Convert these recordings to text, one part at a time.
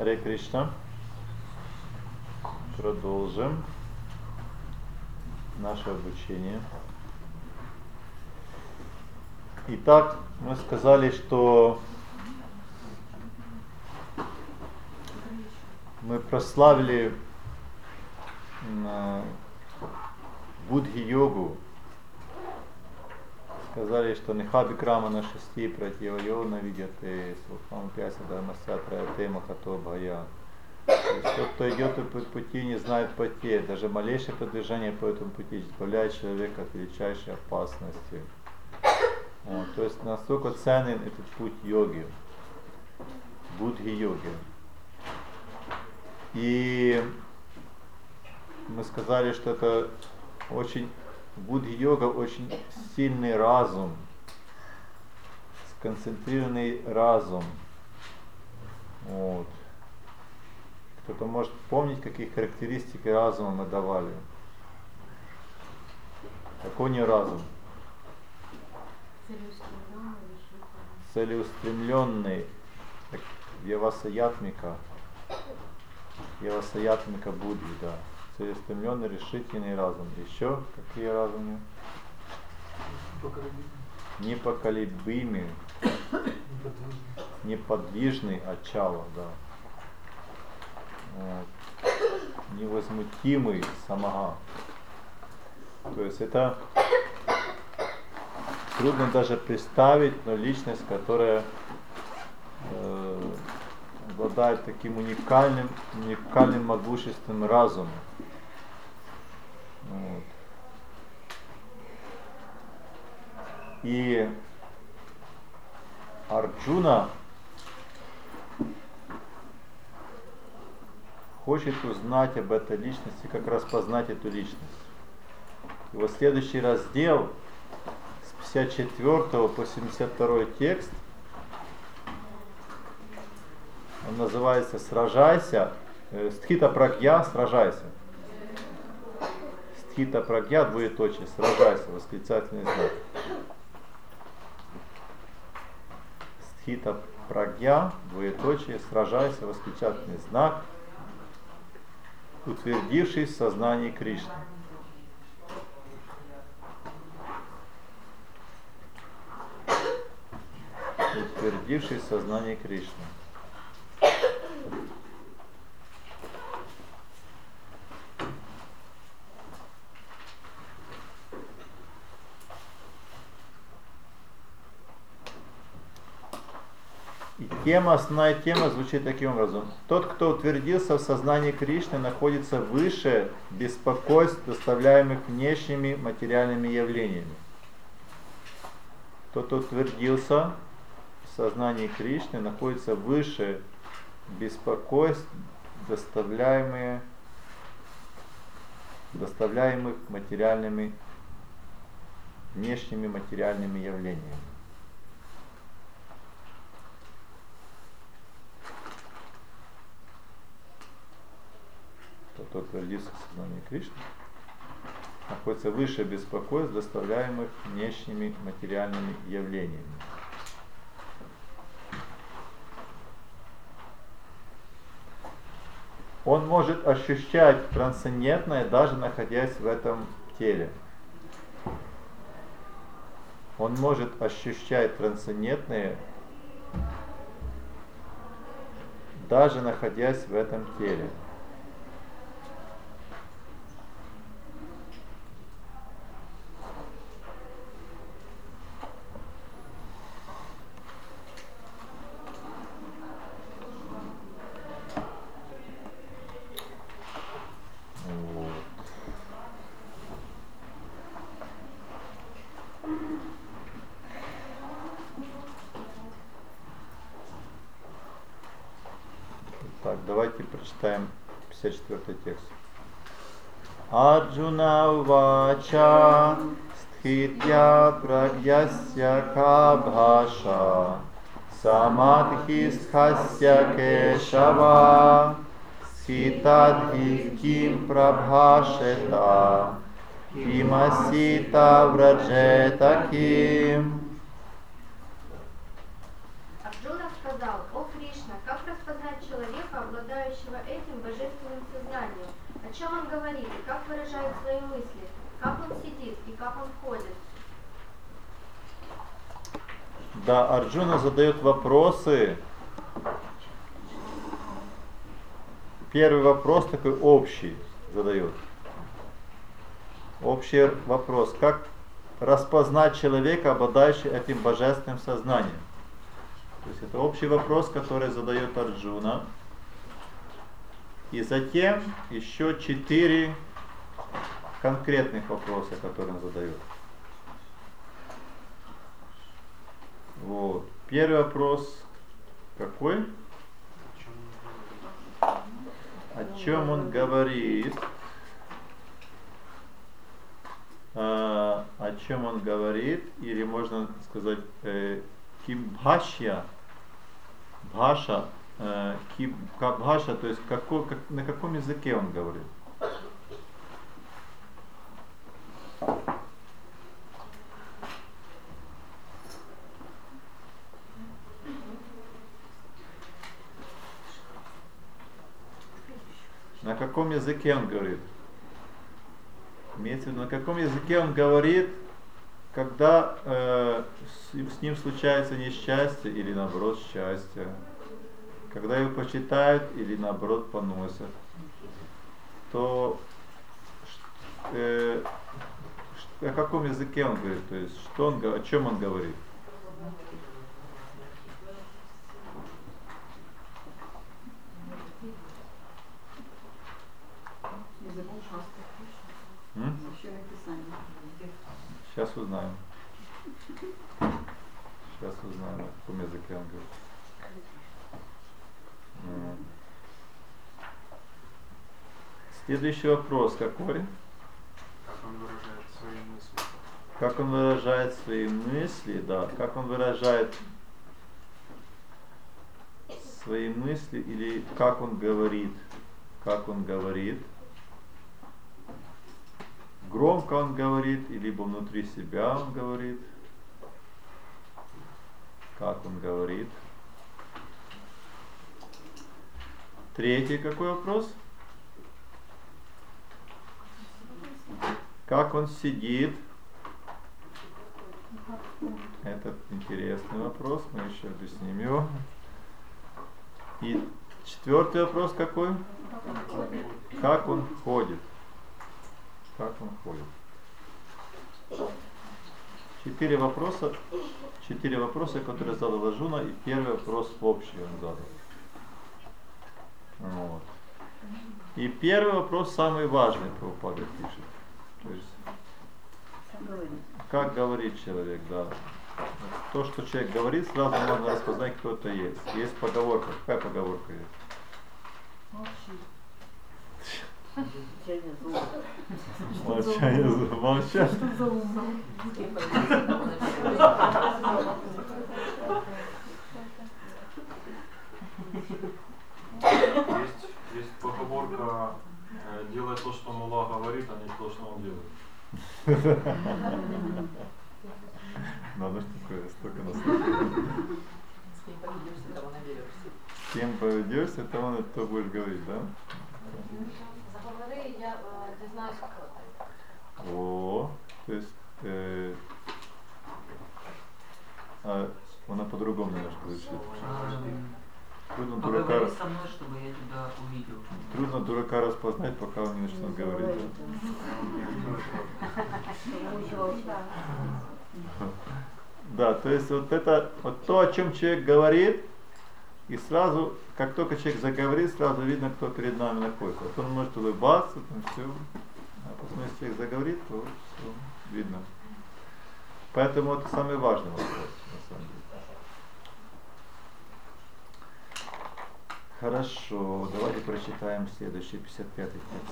Харе Кришна. Продолжим наше обучение. Итак, мы сказали, что мы прославили Будхи-йогу. Сказали, что Нихаби Крамана Шести Пратьявайона Видяте Свахам Пяся Дharmasya Тема Хато Бхая. Тот, кто идет по пути, не знает потерь. Даже малейшее продвижение по этому пути избавляет человека от величайшей опасности. Вот, то есть настолько ценен этот путь йоги, Будхи-йоги. И мы сказали, что это очень Будхи-йога, очень сильный разум, сконцентрированный разум. Вот. Кто-то может помнить, какие характеристики разума мы давали? Какой не разум? Целеустремленный. Явасаятмика. Явасаятмика Будхи, да. Целеустремленный, решительный разум. Еще какие разумы? Непоколебимый. Неподвижный отчало, да. Вот. Невозмутимый самага. То есть это трудно даже представить, но личность, которая обладает таким уникальным могущественным разумом. Вот. И Арджуна хочет узнать об этой личности, как распознать эту личность. Его следующий раздел с 54 по 72 текст, он называется «Сражайся», Стхита Прагья, сражайся. Стхита Прагья, двоеточие, сражайся, восклицательный знак. Стхита Прагья, двоеточие, сражайся, восклицательный знак, утвердившись в сознании Кришны. Утвердившись в сознании Кришны. И основная тема звучит таким образом. Тот, кто утвердился в сознании Кришны, находится выше беспокойств, доставляемых внешними материальными явлениями. Тот, кто утвердился в сознании Кришны, находится выше беспокойств, доставляемых материальными, внешними материальными явлениями. Тот, кто утвердился в сознании Кришны, находится выше беспокойств, доставляемых внешними материальными явлениями. Он может ощущать трансцендентное, даже находясь в этом теле. Он может ощущать трансцендентное, даже находясь в этом теле. Так, давайте прочитаем 54 текст. Арджуна увача стхитья прагьясья кабхаша самадхи схасья кешава схитадхи ким прабхашета кимасита враджета ким. Арджуна сказал: о Кришна, Кришна, как распознать человека, обладающего этим божественным сознанием? О чем он говорит и как выражает свои мысли? Как он сидит и как он ходит? Да, Арджуна задает вопросы. Первый вопрос такой общий задает. Общий вопрос. Как распознать человека, обладающего этим божественным сознанием? То есть это общий вопрос, который задает Арджуна. И затем еще 4 конкретных вопроса, которые он задает. Вот. Первый вопрос какой? О чем он говорит? О чем он говорит? Или можно сказать кибхашья, бхаша, бхаша, то есть на каком языке он говорит? На каком языке он говорит? Имеется в виду, на каком языке он говорит, когда с ним случается несчастье или наоборот счастье, когда его почитают или наоборот поносят, то о каком языке он говорит, то есть что он, о чем он говорит? Сейчас узнаем. Сейчас узнаем, на каком языке он говорит. Следующий вопрос какой? Как он выражает свои мысли? Как он выражает свои мысли, да. Как он выражает свои мысли или как он говорит. Как он говорит. Громко он говорит, либо внутри себя он говорит. Как он говорит. Третий какой вопрос? Как он сидит? Это интересный вопрос, мы еще объясним его. И 4-й вопрос какой? Как он ходит? Как он ходит? 4 вопроса, которые задал Арджуна, и первый вопрос общий он задал. Вот. И первый вопрос самый важный, Прабхупада пишет. То есть, как говорит человек, да. То, что человек говорит, сразу можно распознать, кто это есть. Есть поговорка. Какая поговорка есть? Молчание зуб. Молчание. Есть поговорка: делай то, что мулла говорит, а не то, что он делает. Надо ж такое, столько наслышано. С кем поведешься, того на то будешь говорить, да? Заговори, я дізнаюсь, хто ти. О, то есть она по-другому немножко звучит. Трудно дурака, Поговори со мной, чтобы я тебя увидел. трудно дурака распознать, пока он не начнет говорить. Да? Да, то есть вот это, вот то, о чем человек говорит, и сразу, как только человек заговорит, сразу видно, кто перед нами находится. Вот он может улыбаться, там все. А потом, если человек заговорит, то все видно. Поэтому это самый важный вопрос, на самом деле. Хорошо, давайте прочитаем следующий 55-й текст.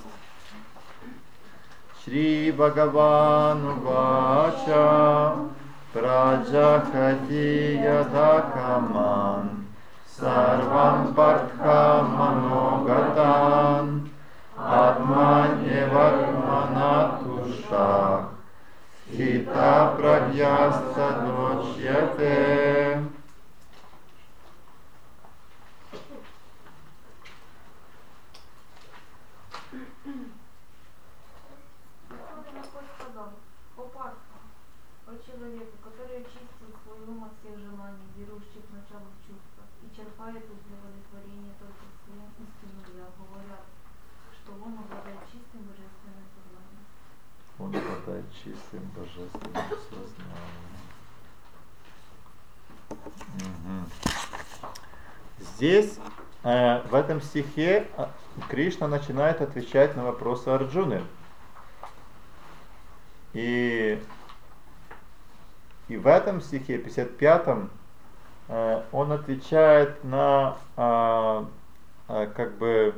Шри Бхагаван Вача Праджахати Ядакаман Сарвам Партха Маногатан Атманеватманатуша Хита Прагьяста Дочьяте. свой ум от всех желаний, берущих начало в чувствах, и черпает удовлетворение только в своем истинном я, говорят, что он обладает чистым божественным сознанием. Он обладает чистым божественным сознанием. Мгм. Здесь, в этом стихе, Кришна начинает отвечать на вопросы Арджуны. И в этом стихе, 55-м, он отвечает на, как бы,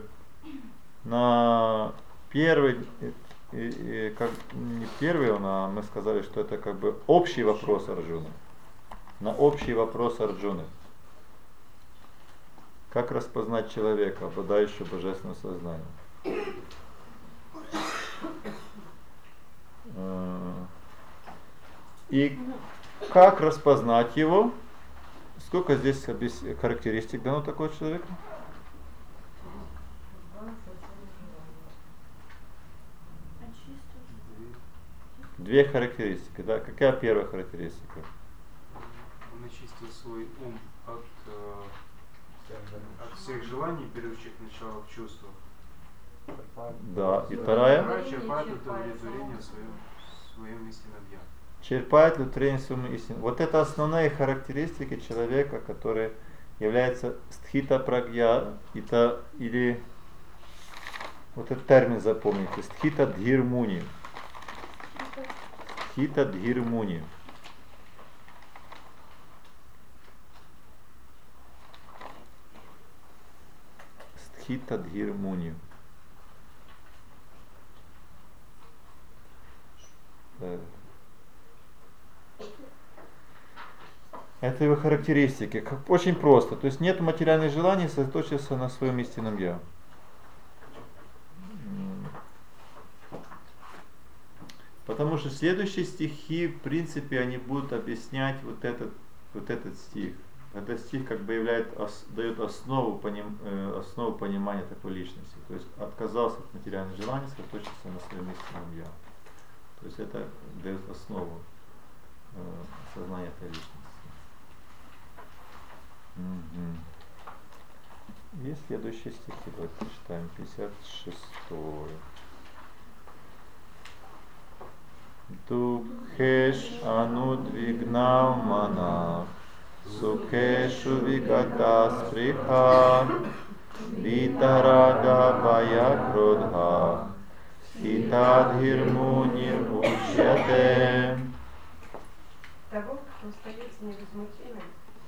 на первый, как, не первый он, а мы сказали, что это как бы общий вопрос Арджуны. На общий вопрос Арджуны. Как распознать человека, обладающего божественным сознанием? И как распознать его? Сколько здесь характеристик дано такого человека? Две характеристики, да? Какая первая характеристика? Он очистил свой ум от всех желаний, берущих начало в чувствах. Да. И вторая? Вторая черпает удовлетворение в своем истинном я. Черпает удовлетворение в своем истинном. Вот это основные характеристики человека, который является стхита прагья, это, или вот этот термин запомните, стхита дхирмуни. Стхита дхирмуни. Стхита дхирмуни. Это его характеристики. Очень просто. То есть нет материальных желаний, сосредоточиться на своем истинном я. Потому что следующие стихи, в принципе, они будут объяснять вот этот стих. Этот стих как бы дает основу понимания такой личности. То есть отказался от материальных желаний, сосредоточиться на своем истинном я. То есть это дает основу сознания этой личности. Угу. И следующие стихи давайте прочитаем. 56-й. Дукхеш анудвигнав манах, сукешу вигата сприха, витарага бая кродха, стхитадхирмуни учьяте. Того, кто остается невозмутимым,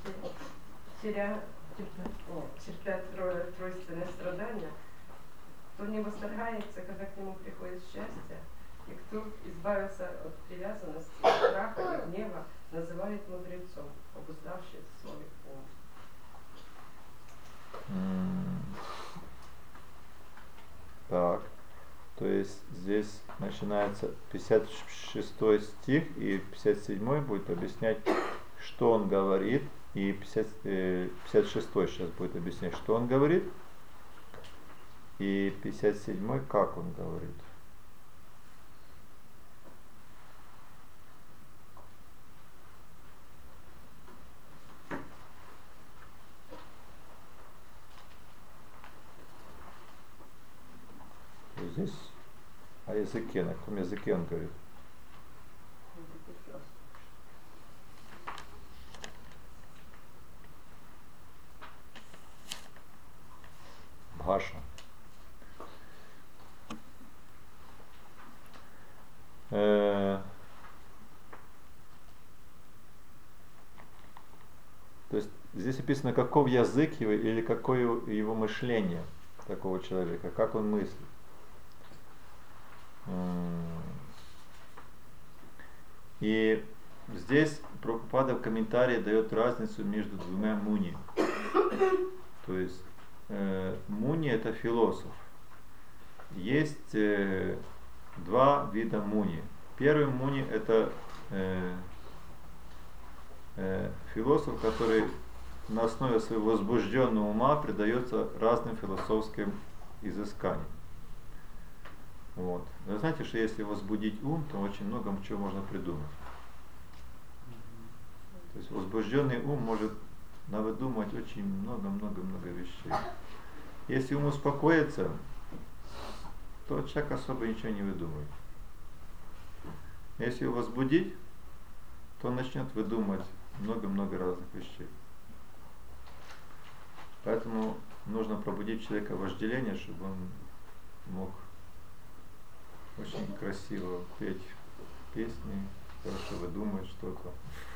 терпят тройственное страдание, кто не восторгается, когда к нему приходит счастье, и кто избавился от привязанности, страха и гнева, называет мудрецом, обуздавший свой ум. Так, то есть здесь начинается 56 стих, и 57 будет объяснять, что он говорит, и 56 сейчас будет объяснять, что он говорит, и 57 как он говорит. Здесь о языке, на каком языке он говорит? Бхаша. То есть здесь описано, каков язык его или какое его мышление такого человека, как он мыслит. И здесь Прабхупада в комментарии дает разницу между двумя муни. То есть муни это философ. Есть два вида муни. Первый муни это философ, который на основе своего возбужденного ума предается разным философским изысканиям. Вот. Вы знаете, что если возбудить ум, то очень много чего можно придумать. То есть возбужденный ум может навыдумывать очень много-много-много вещей. Если ум успокоится, то человек особо ничего не выдумывает. Если его возбудить, то он начнет выдумывать много-много разных вещей. Поэтому нужно пробудить человека вожделение, чтобы он мог очень красиво петь песни, хорошо выдумывать что-то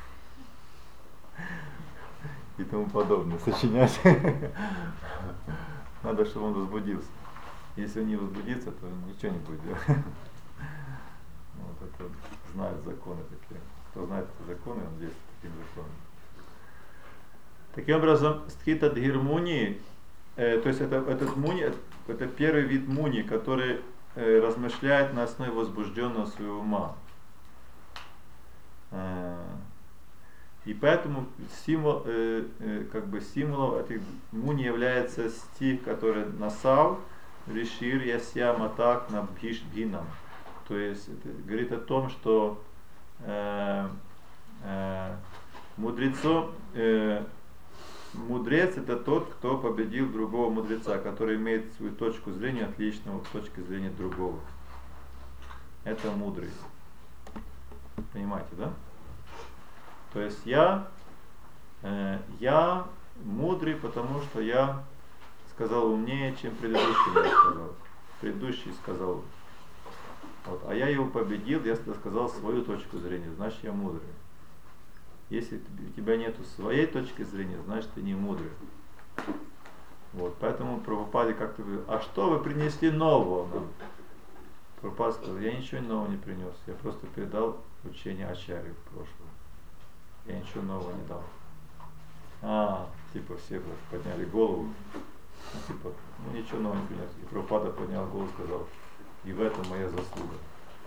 и тому подобное, сочинять. Надо, чтобы он возбудился. Если он не возбудится, то ничего не будет делать. Вот это знают законы такие. Кто знает эти законы, он действует таким законом. Таким образом, стхита дхир муни, то есть этот муни, это первый вид муни, который размышляет на основе возбужденного своего ума. И поэтому символом этих муни является стих, который насав, решир, яся, матак, набхиш, бхинам. То есть это говорит о том, что мудрец это тот, кто победил другого мудреца, который имеет свою точку зрения отличную от точки зрения другого. Это мудрый. Понимаете, да? То есть я мудрый, потому что я сказал умнее, чем предыдущий сказал. Предыдущий сказал. Вот, а я его победил, я сказал свою точку зрения, значит я мудрый. Если у тебя нету своей точки зрения, значит ты не мудрый. Вот, поэтому Прабхупаде как-то говорил, а что вы принесли нового нам? Прабхупада сказал, я ничего нового не принес, я просто передал учение Ачарьи прошлого. Я ничего нового не дал. Все подняли голову. Ничего нового не принес. И Прабхупада поднял голову и сказал, и в этом моя заслуга.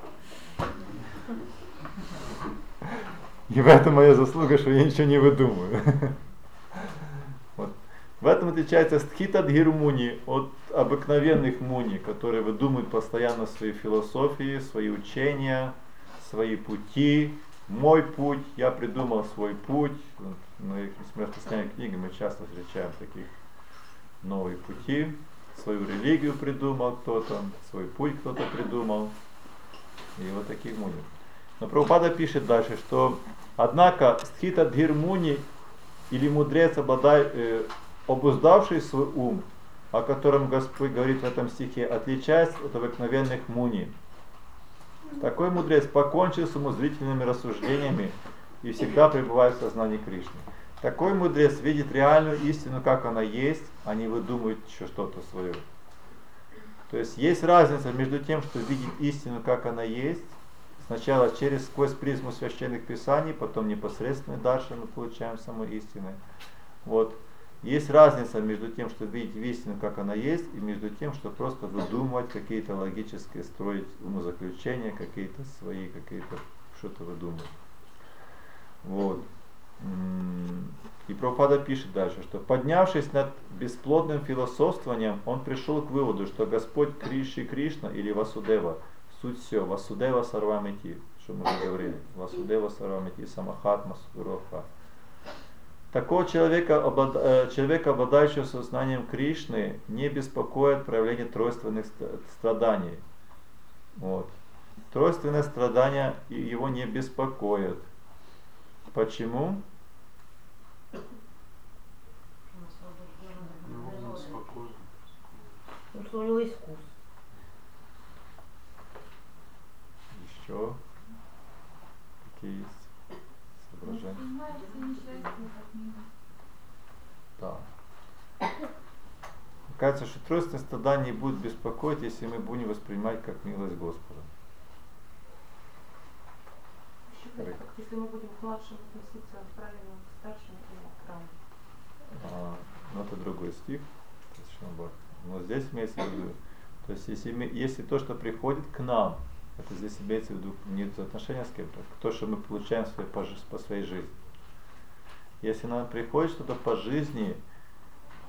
И в этом моя заслуга, что я ничего не выдумываю. Вот. В этом отличается стхита дхир муни от обыкновенных муни, которые выдумывают постоянно свои философии, свои учения, свои пути. Мой путь, я придумал свой путь. Мы распространяем книги, мы часто встречаем таких новые пути. Свою религию придумал кто-то, свой путь кто-то придумал. И вот таких муни. Но Прабхупада пишет дальше, что однако стхита дхир муни или мудрец, обуздавший свой ум, о котором Господь говорит в этом стихе, отличается от обыкновенных муни. Такой мудрец покончил с умозрительными рассуждениями и всегда пребывает в сознании Кришны. Такой мудрец видит реальную истину, как она есть, а не выдумывает еще что-то свое. То есть есть разница между тем, что видеть истину, как она есть, сначала сквозь призму священных писаний, потом непосредственно дальше мы получаем саму истину. Вот. Есть разница между тем, что видеть истину, как она есть, и между тем, что просто выдумывать какие-то логические, строить умозаключения, какие-то свои, что-то выдумывать. Вот. И Прабхупада пишет дальше, что поднявшись над бесплодным философствованием, он пришел к выводу, что Господь Кришна или Васудева, суть все, Васудева Сарвамити, что мы уже говорили, Васудева Сарвамити, Самахатма Суроха. Такого человека, обладающего сознанием Кришны, не беспокоит проявление тройственных страданий. Вот. Тройственные страдания его не беспокоят. Почему? Потому что у него есть вкус. Еще какие есть соображения? Да. Кажется, что тройственные страдания будут беспокоить, если мы будем воспринимать как милость Господа. Если мы будем к младшим относиться правильно, к старшим и к равным. Ну это другой стих. Но здесь имеется в виду, то есть если то, что приходит к нам, это здесь имеется в виду не отношение с кем-то, то, что мы получаем по своей жизни. Если нам приходит что-то по жизни,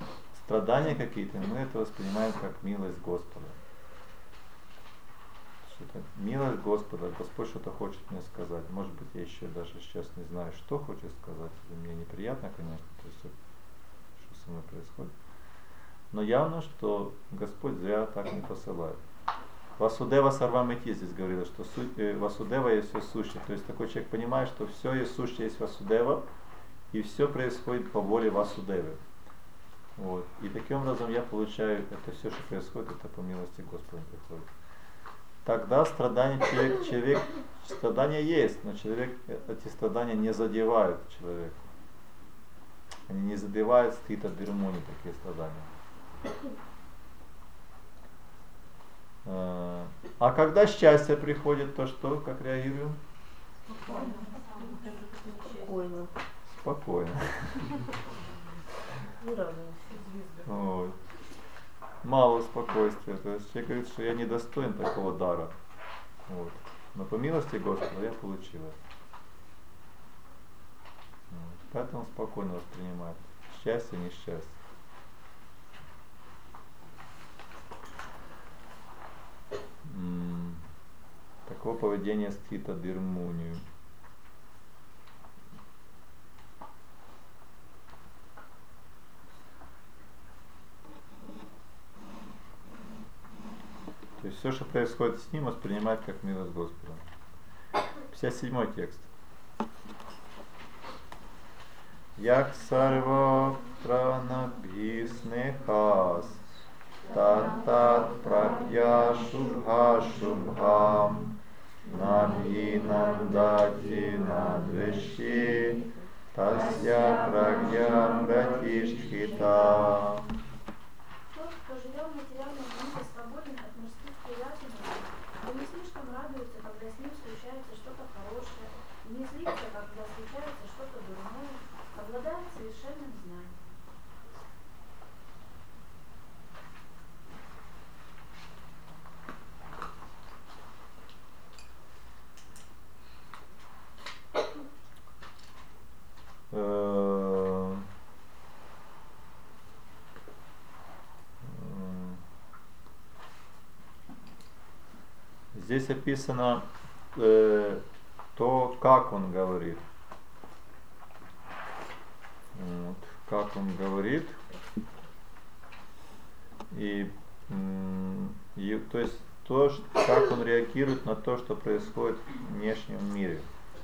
страдания какие-то, мы это воспринимаем как милость Господа. это милость Господа, Господь что-то хочет мне сказать. Может быть, я еще даже сейчас не знаю, что хочет сказать. И мне неприятно, конечно, то есть, что со мной происходит. Но явно, что Господь зря так не посылает. Васудева сарвамити здесь говорилось, что Васудева есть все сущее. То есть такой человек понимает, что все есть сущее есть Васудева, и все происходит по воле Васудевы. Вот. И таким образом я получаю, это все, что происходит, это по милости Господа приходит. Тогда страдания страдания есть, но эти страдания не задевают человека. Они не задевают стита дырмуни, такие страдания. А когда счастье приходит, то что, как реагируем? Спокойно. Спокойно. Не радуемся. Вот. Мало спокойствия. То есть человек говорит, что я недостоин такого дара. Вот. Но по милости Господа я получил это. Вот. Поэтому спокойно воспринимает. Счастье, несчастье. Такое поведение стита дырмунию. То есть все, что происходит с ним, воспринимает как милость Господа. 57 текст. Як сарва пранабхиснехас тат прагья шубха шубхам набхинандати надвеши тасья прагья пратишхита. Тот, кто живет в материальном мире, свободен от мирских привязанностей, но не слишком радуется, когда с ним случается что-то хорошее, и не злится, когда случается что-то дурное, обладает совершенным знанием. Здесь описано то, как он говорит. Вот, как он говорит. И то есть то, как он реагирует на то, что происходит в внешнем мире.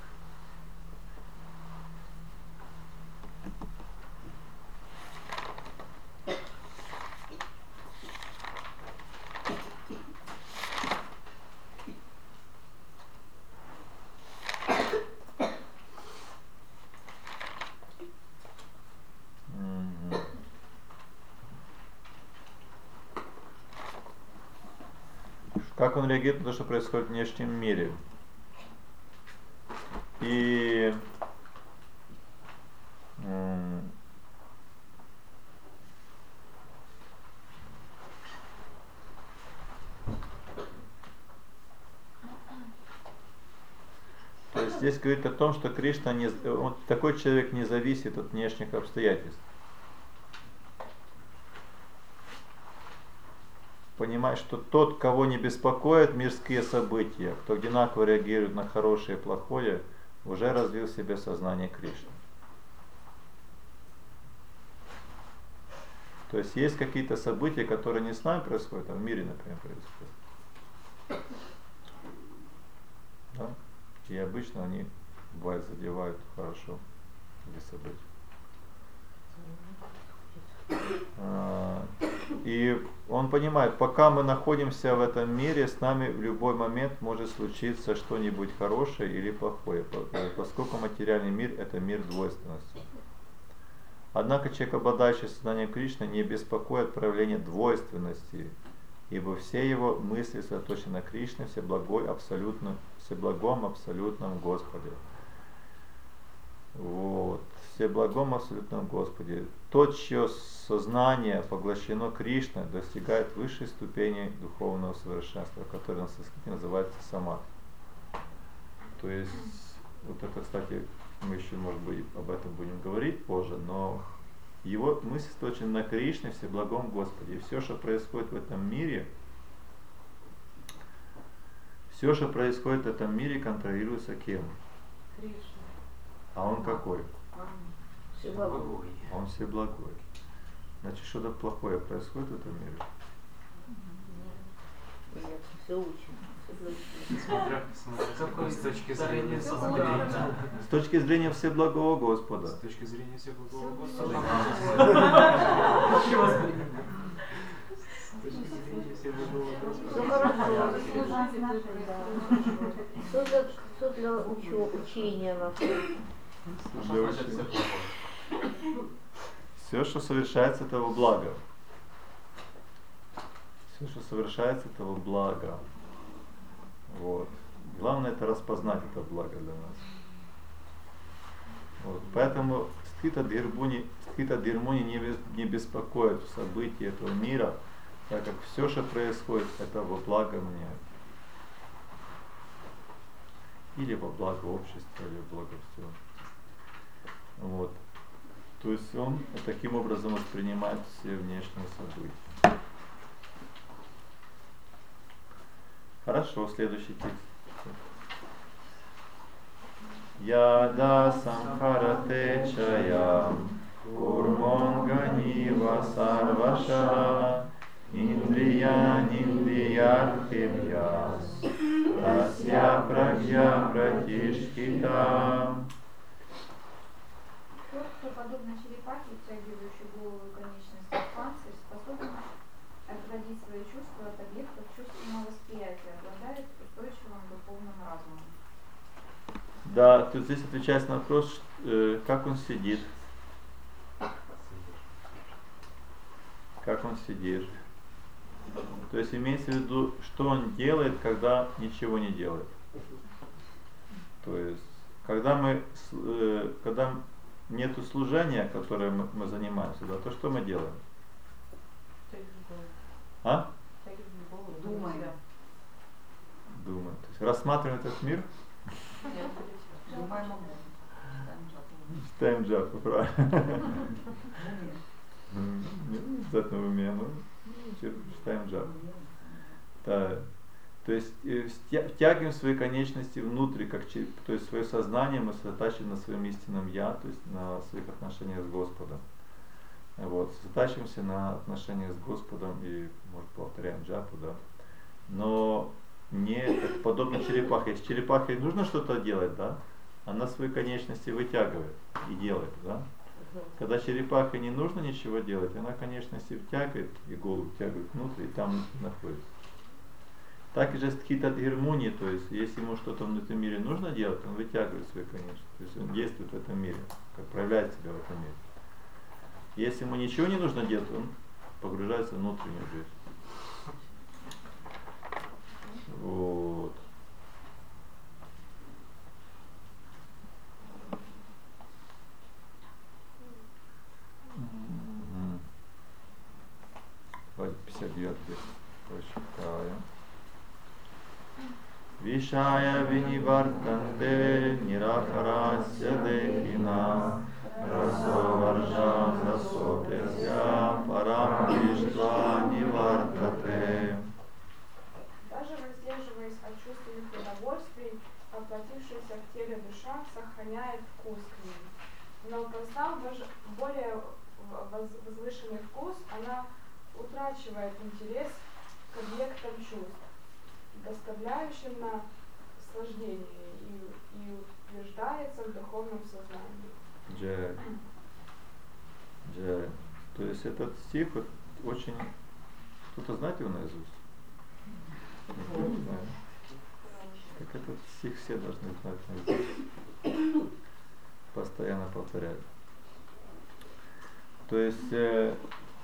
Как он реагирует на то, что происходит в внешнем мире. И то есть здесь говорит о том, что Кришна такой человек не зависит от внешних обстоятельств. Понимать, что тот, кого не беспокоят мирские события, кто одинаково реагирует на хорошее и плохое, уже развил в себе сознание Кришны. То есть есть какие-то события, которые не с нами происходят, а в мире, например, происходят. Да? И обычно они, бывает, задевают хорошо эти события. И он понимает, пока мы находимся в этом мире, с нами в любой момент может случиться что-нибудь хорошее или плохое, поскольку материальный мир – это мир двойственности. Однако человек, обладающий сознанием Кришны, не беспокоит проявление двойственности, ибо все его мысли сосредоточены на Кришне, всеблагом абсолютном Господе. Вот. Всеблагом абсолютном Господе. Тот, чье сознание поглощено Кришной, достигает высшей ступени духовного совершенства, которое на санскрите называется самадхи. То есть, вот это, кстати, мы еще, может быть, об этом будем говорить позже, но его мысль сосредоточена на Кришне, всеблагом Господе. И все, что происходит в этом мире, Все, что происходит в этом мире, контролируется кем? Кришна. А он какой? Всеблагой. Он всеблагой. Значит, что-то плохое происходит в этом мире. Нет, все учим. Смотря Какой с точки старый зрения лес Господа. С точки зрения всеблагого Господа. С точки зрения Всеблагого Господа. Чего воспринимать? С точки зрения Всеблагого Все Господа. хорошо. Все для учения вообще. Все, что совершается, это во благо. Все, что совершается, это во благо. Вот. Главное это распознать это благо для нас. Вот. Поэтому стхита дхирмуни не беспокоит события этого мира, так как все, что происходит, это во благо мне. Или во благо общества, или во благо всего. Вот. То есть он таким образом воспринимает все внешние события. Хорошо, следующий текст. Яда самхарате чаям курмонга нива сарваша индрия ниндриярхибьяс тасья прагья пратишкита. Тот, кто подобно черепахе, втягивающей голову и конечности в панцирь, способен отводить свои чувства от объектов чувственного восприятия, обладает устойчивым духовным разумом. Да, тут здесь отвечается на вопрос, как он сидит. Как он сидит. То есть имеется в виду, что он делает, когда ничего не делает. То есть, когда нету служения, которое мы занимаемся, да, то что мы делаем? А? Думаем. Думаем. То есть рассматриваем этот мир. Думаем. Читаем джапу, правильно. Не обязательно в уме, но читаем джапу. Да. То есть втягиваем свои конечности внутрь, то есть свое сознание мы сосредотачиваем на своем истинном Я, то есть на своих отношениях с Господом. Вот, сосредотачиваемся на отношениях с Господом и, может, повторяем джапу, да. Но не это подобно черепахе. Если черепахе нужно что-то делать, да, она свои конечности вытягивает и делает, да. Когда черепахе не нужно ничего делать, она конечности втягивает и голову втягивает внутрь и там находится. Так и же стхита дхирмуни, то есть если ему что-то в этом мире нужно делать, он вытягивает свои конечности, то есть он действует в этом мире, как проявляет себя в этом мире. Если ему ничего не нужно делать, он погружается в внутреннюю жизнь. Вот. Давайте 59 прочитаем. Вишая винивартанте нирахарасya дехина расоваржам расопясya парам виштва нивартате. Даже воздерживаясь от чувственных удовольствий, воплотившаяся в теле душа сохраняет вкус к ним. Но познав более возвышенный вкус, она утрачивает интерес к объектам чувств, доставляющим наслаждение, и утверждается в духовном сознании. Джай. Джай. То есть этот стих вот очень... Кто-то знает его наизусть? Никто не знает. Так этот стих все должны знать наизусть. Постоянно повторяют. То есть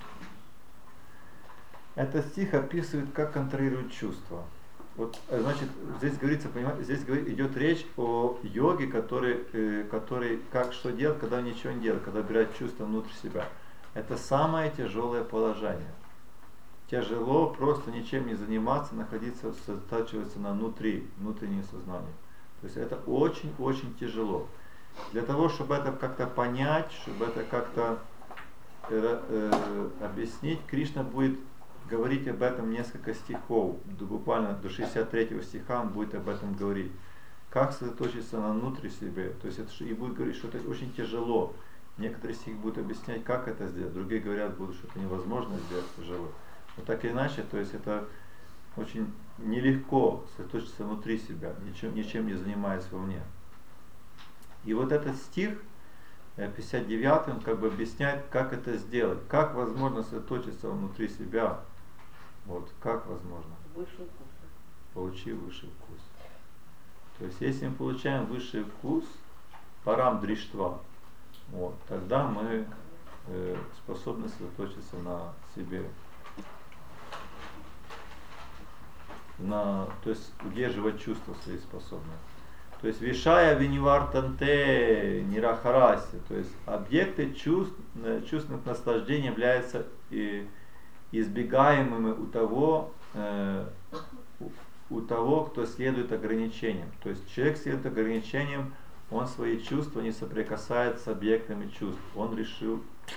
этот стих описывает, как контролирует чувства. Вот, значит, здесь говорится, понимаете, здесь идет речь о йоге, который как что делает, когда он ничего не делает, когда убирает чувства внутрь себя. Это самое тяжелое положение. Тяжело просто ничем не заниматься, находиться, сосредотачиваться на внутреннее сознание. То есть это очень-очень тяжело. Для того, чтобы это как-то понять, чтобы это как-то объяснить, Кришна будет говорить об этом несколько стихов. Буквально до 63 стиха он будет об этом говорить. Как сосредоточиться на внутри себе. То есть это, и будет говорить, что это очень тяжело. Некоторые стихи будут объяснять, как это сделать. Другие говорят, будут, что это невозможно сделать тяжело. Но так или иначе, то есть это очень нелегко сосредоточиться внутри себя, ничем не занимаясь вовне. И вот этот стих, 59, он как бы объясняет, как это сделать, как возможно сосредоточиться внутри себя, вот, как возможно. Высший вкус. Получи высший вкус. То есть, если мы получаем высший вкус, парам дриштва, вот, тогда мы способны сосредоточиться на себе. То есть удерживать чувства свои способны. То есть вишая винивартанте нирахараси, то есть объекты чувственных наслаждений являются избегаемыми у того, кто следует ограничениям. То есть человек следует ограничениям, он свои чувства не соприкасает с объектами чувств. Он решил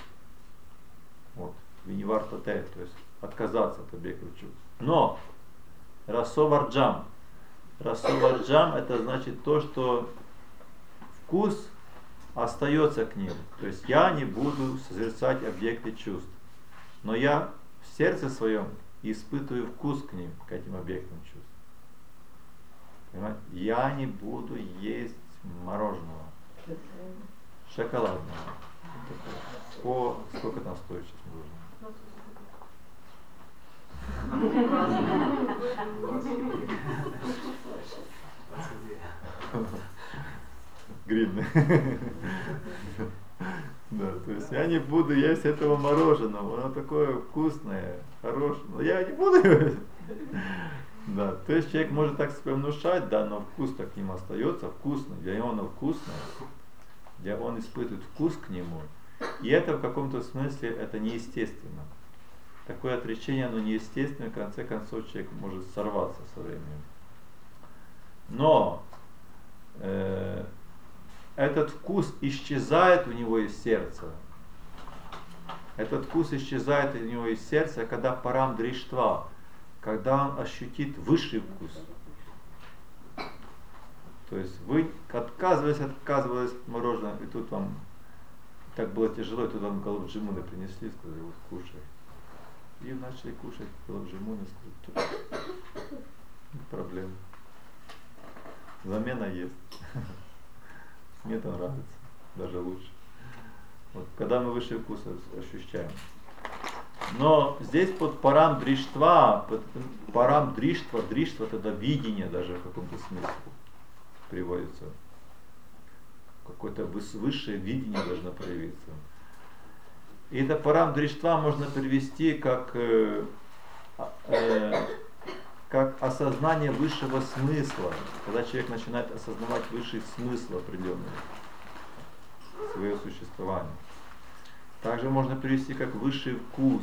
винивартате, то есть отказаться от объектов чувств. Но расоварджам это значит то, что вкус остается к ним. То есть я не буду созерцать объекты чувств, но я в сердце своем испытываю вкус к ним, к этим объектам чувств. Понимаете? Я не буду есть мороженого, шоколадного. Сколько там стоит сейчас мороженое? Гридно. Да, то есть я не буду есть этого мороженого, оно такое вкусное, хорошее, но я не буду есть. Да, то есть человек может так себя внушать, да, но вкус-то к нему остается вкусный, для него оно вкусное, он испытывает вкус к нему, и это в каком-то смысле это неестественно. Такое отречение, оно неестественно, в конце концов человек может сорваться со временем. Но этот вкус исчезает у него из сердца. Этот вкус исчезает у него из сердца, когда парам дриштва, когда он ощутит высший вкус. То есть вы отказывались от мороженого, и тут вам так было тяжело, и тут вам галабджимуны принесли, сказали, вот кушай. И начали кушать галабджимуны, сказали, нет проблем. Замена есть. Мне это нравится, даже лучше. Вот, когда мы высший вкус ощущаем. Но здесь под парам дриштва, дриштва тогда видение даже в каком-то смысле приводится. Какое-то высшее видение должно проявиться. И это парам дриштва можно перевести как осознание высшего смысла, когда человек начинает осознавать высший смысл определенный своего существования. Также можно перевести как высший вкус.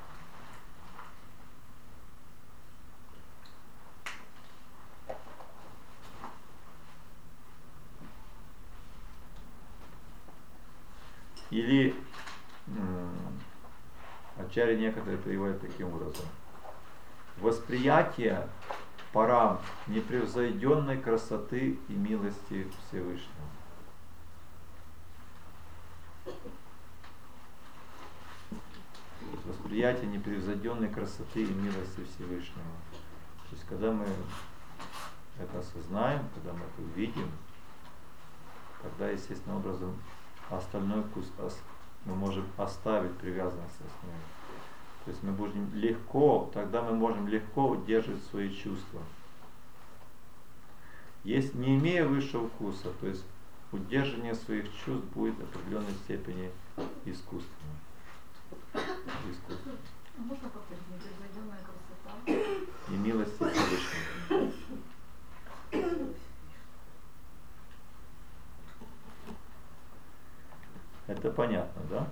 Или ачарьи некоторые переводят таким образом. Восприятие парам непревзойденной красоты и милости Всевышнего. Восприятие непревзойденной красоты и милости Всевышнего. То есть когда мы это осознаем, когда мы это увидим, тогда естественным образом остальной вкус мы можем оставить привязанность с ним. То есть мы будем тогда мы можем легко удерживать свои чувства. Если не имея высшего вкуса, то есть удерживание своих чувств будет в определенной степени искусственным. Можно повторить, непревзойденная красота и милость Всевышнего. Это понятно, да?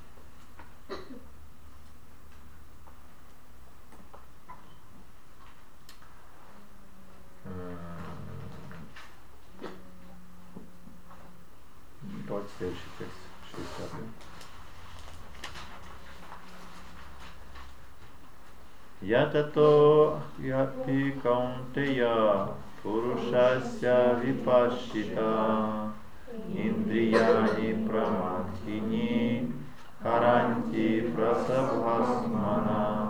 Давайте следующий текст, 60. Ятато япи каунтея пурушася випашчита индрияни праматхини харанти прасабхасмана.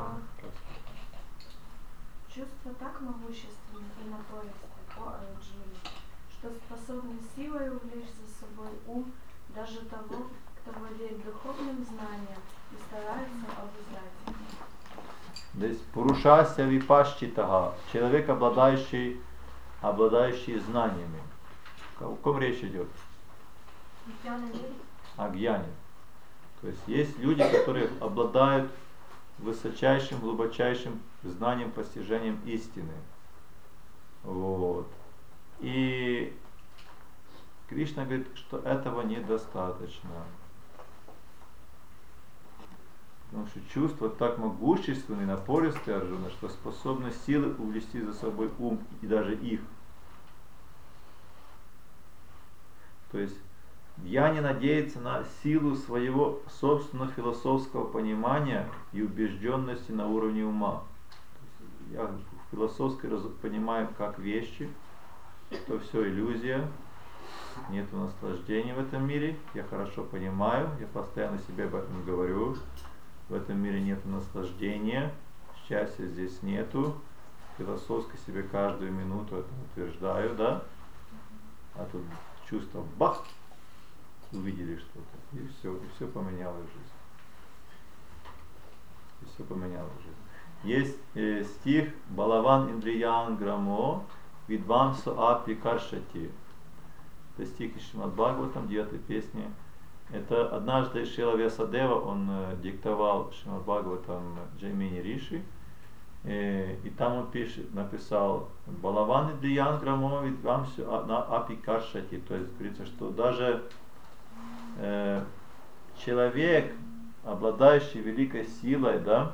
Чувства так могущественны и напористы, о Арджуна, что способны силой увлечь за собой ум даже того, кто владеет духовным знанием и старается обуздать его. Здесь пурушася випашчитага, человек, обладающий знаниями. О ком речь идет? О гьяне. То есть есть люди, которые обладают высочайшим, глубочайшим знанием, постижением истины. Вот. И Кришна говорит, что этого недостаточно. Потому что чувства так могущественны, напористы, Арджуна, что способны силы увлечь за собой ум и даже их. То есть гьяни надеется на силу своего собственного философского понимания и убежденности на уровне ума. Я философски понимаю как вещи, что все иллюзия, нет наслаждения в этом мире, я хорошо понимаю, я постоянно себе об этом говорю. В этом мире нет наслаждения, счастья здесь нету. Философски себе каждую минуту это утверждаю, да? А тут чувство бах, увидели что-то, и все поменялось жизнь. И все поменялось жизнь. Есть стих Балаван Индриян Грамо Видвамсу Апи Каршати. Это стих из Шримад Бхагаватам, 9 песни. Это однажды Шрила Вьясадева, он диктовал Шримад Бхагаватам Джаймини Риши, и там он написал Балаван Индриян Грамо Видвамсу Апи Каршати. То есть говорится, что даже человек, обладающий великой силой, да,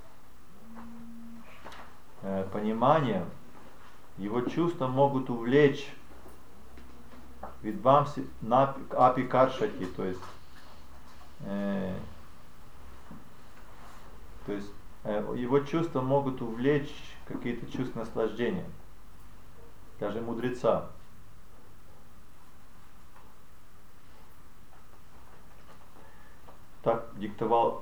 пониманием, его чувства могут увлечь видвамси апи каршати, то есть его чувства могут увлечь какие-то чувства наслаждения, даже мудреца. Так диктовал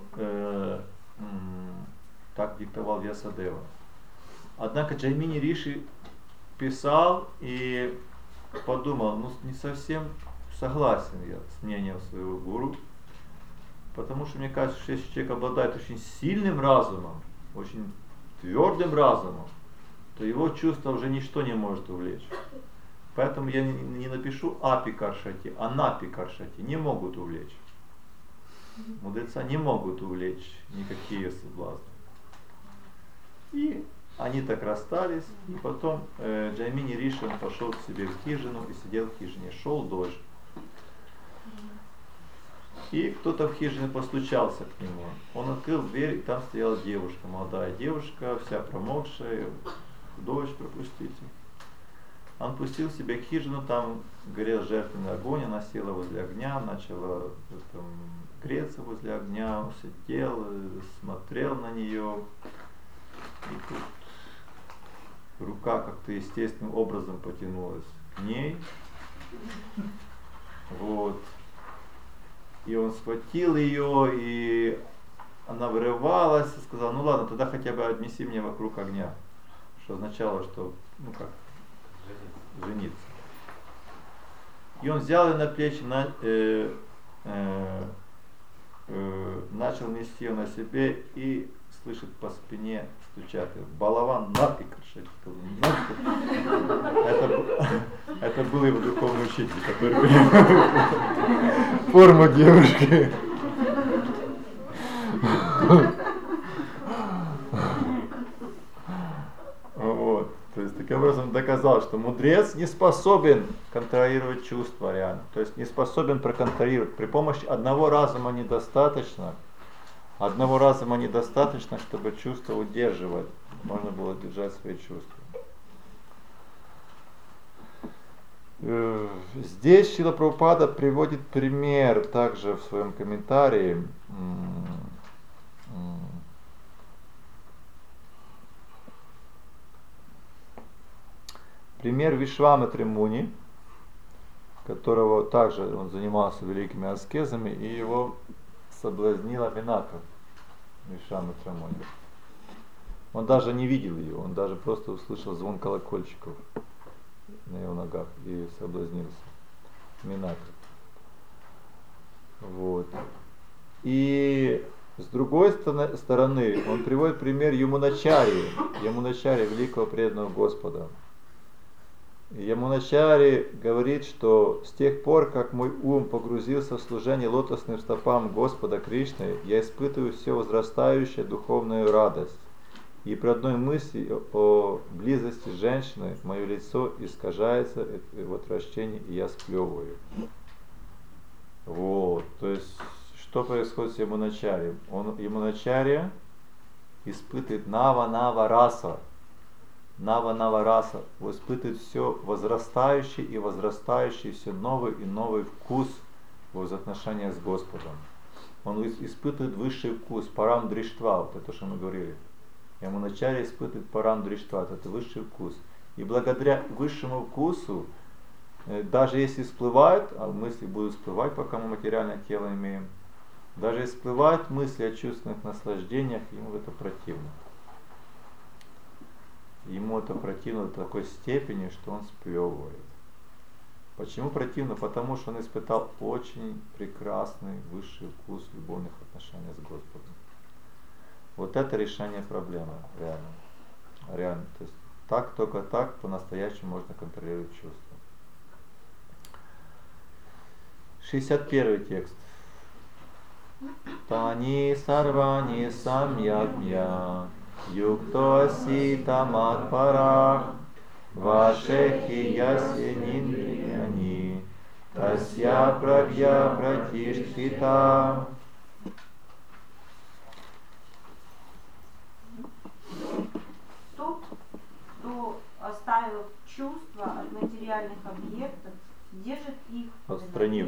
Вьясадева. Однако Джаймини Риши писал и подумал, не совсем согласен я с мнением своего гуру, потому что мне кажется, что если человек обладает очень сильным разумом, очень твердым разумом, то его чувство уже ничто не может увлечь. Поэтому я не напишу апи каршати, а напи каршати, не могут увлечь. Мудреца не могут увлечь никакие соблазны. И они так расстались, и потом Джаймини Риши, он пошел к себе в хижину и сидел в хижине. Шел дождь. И кто-то в хижине постучался к нему. Он открыл дверь, и там стояла девушка, молодая девушка, вся промокшая, дождь пропустите. Он пустил себя к хижину, там горел жертвенный огонь, она села возле огня, начала греться возле огня, он сидел, смотрел на нее. И тут рука как-то естественным образом потянулась к ней. Вот. И он схватил ее, и она вырывалась, и сказала, ну ладно, тогда хотя бы отнеси меня вокруг огня. Что означало, что, жениться. И он взял ее на плечи, начал нести ее на себе и слышит по спине стучат. Балаван напи каршати. Это был его духовный учитель, который принял форму девушки. Вот. То есть таким образом доказал, что мудрец не способен контролировать чувства реально. То есть не способен проконтролировать. При помощи одного разума недостаточно. Одного разума недостаточно, чтобы чувства удерживать. Можно было держать свои чувства. Здесь Шрила Прабхупада приводит пример также в своем комментарии. пример Вишвамитры Муни, которого также он занимался великими аскезами, и его соблазнила Минака, Вишвамитра Муни. Он даже не видел ее, он даже просто услышал звон колокольчиков на его ногах и соблазнился. Минака. Вот. И с другой стороны, он приводит пример Ямуначари, великого преданного Господа. Ямуначари говорит, что с тех пор, как мой ум погрузился в служение лотосным стопам Господа Кришны, я испытываю все возрастающую духовную радость. И при одной мысли о близости женщины мое лицо искажается в отвращении, и я сплевываю. Вот, то есть, что происходит с Ямуначари? Ямуначаря испытывает нава раса. Нава раса. Он испытывает все возрастающий и возрастающий, все новый и новый вкус в отношениях с Господом. Он испытывает высший вкус, парам дриштва, вот это, что мы говорили. Ямуначаря испытывает парам дриштва, это высший вкус. И благодаря высшему вкусу, даже если всплывают, а мысли будут всплывать, пока мы материальное тело имеем, даже если всплывают мысли о чувственных наслаждениях, ему это противно. Ему это противно до такой степени, что он сплевывает. Почему противно? Потому что он испытал очень прекрасный высший вкус в любовных отношениях с Господом. Вот это решение проблемы, реально. Реально. То есть так, только так по-настоящему можно контролировать чувства. 61 текст. Тани сарвани самьядмья юкто ситамат парах вашехи ясениндрияни тасья прагья пратиштхита. Тот, кто оставил чувства от материальных объектов, держит их отстранив.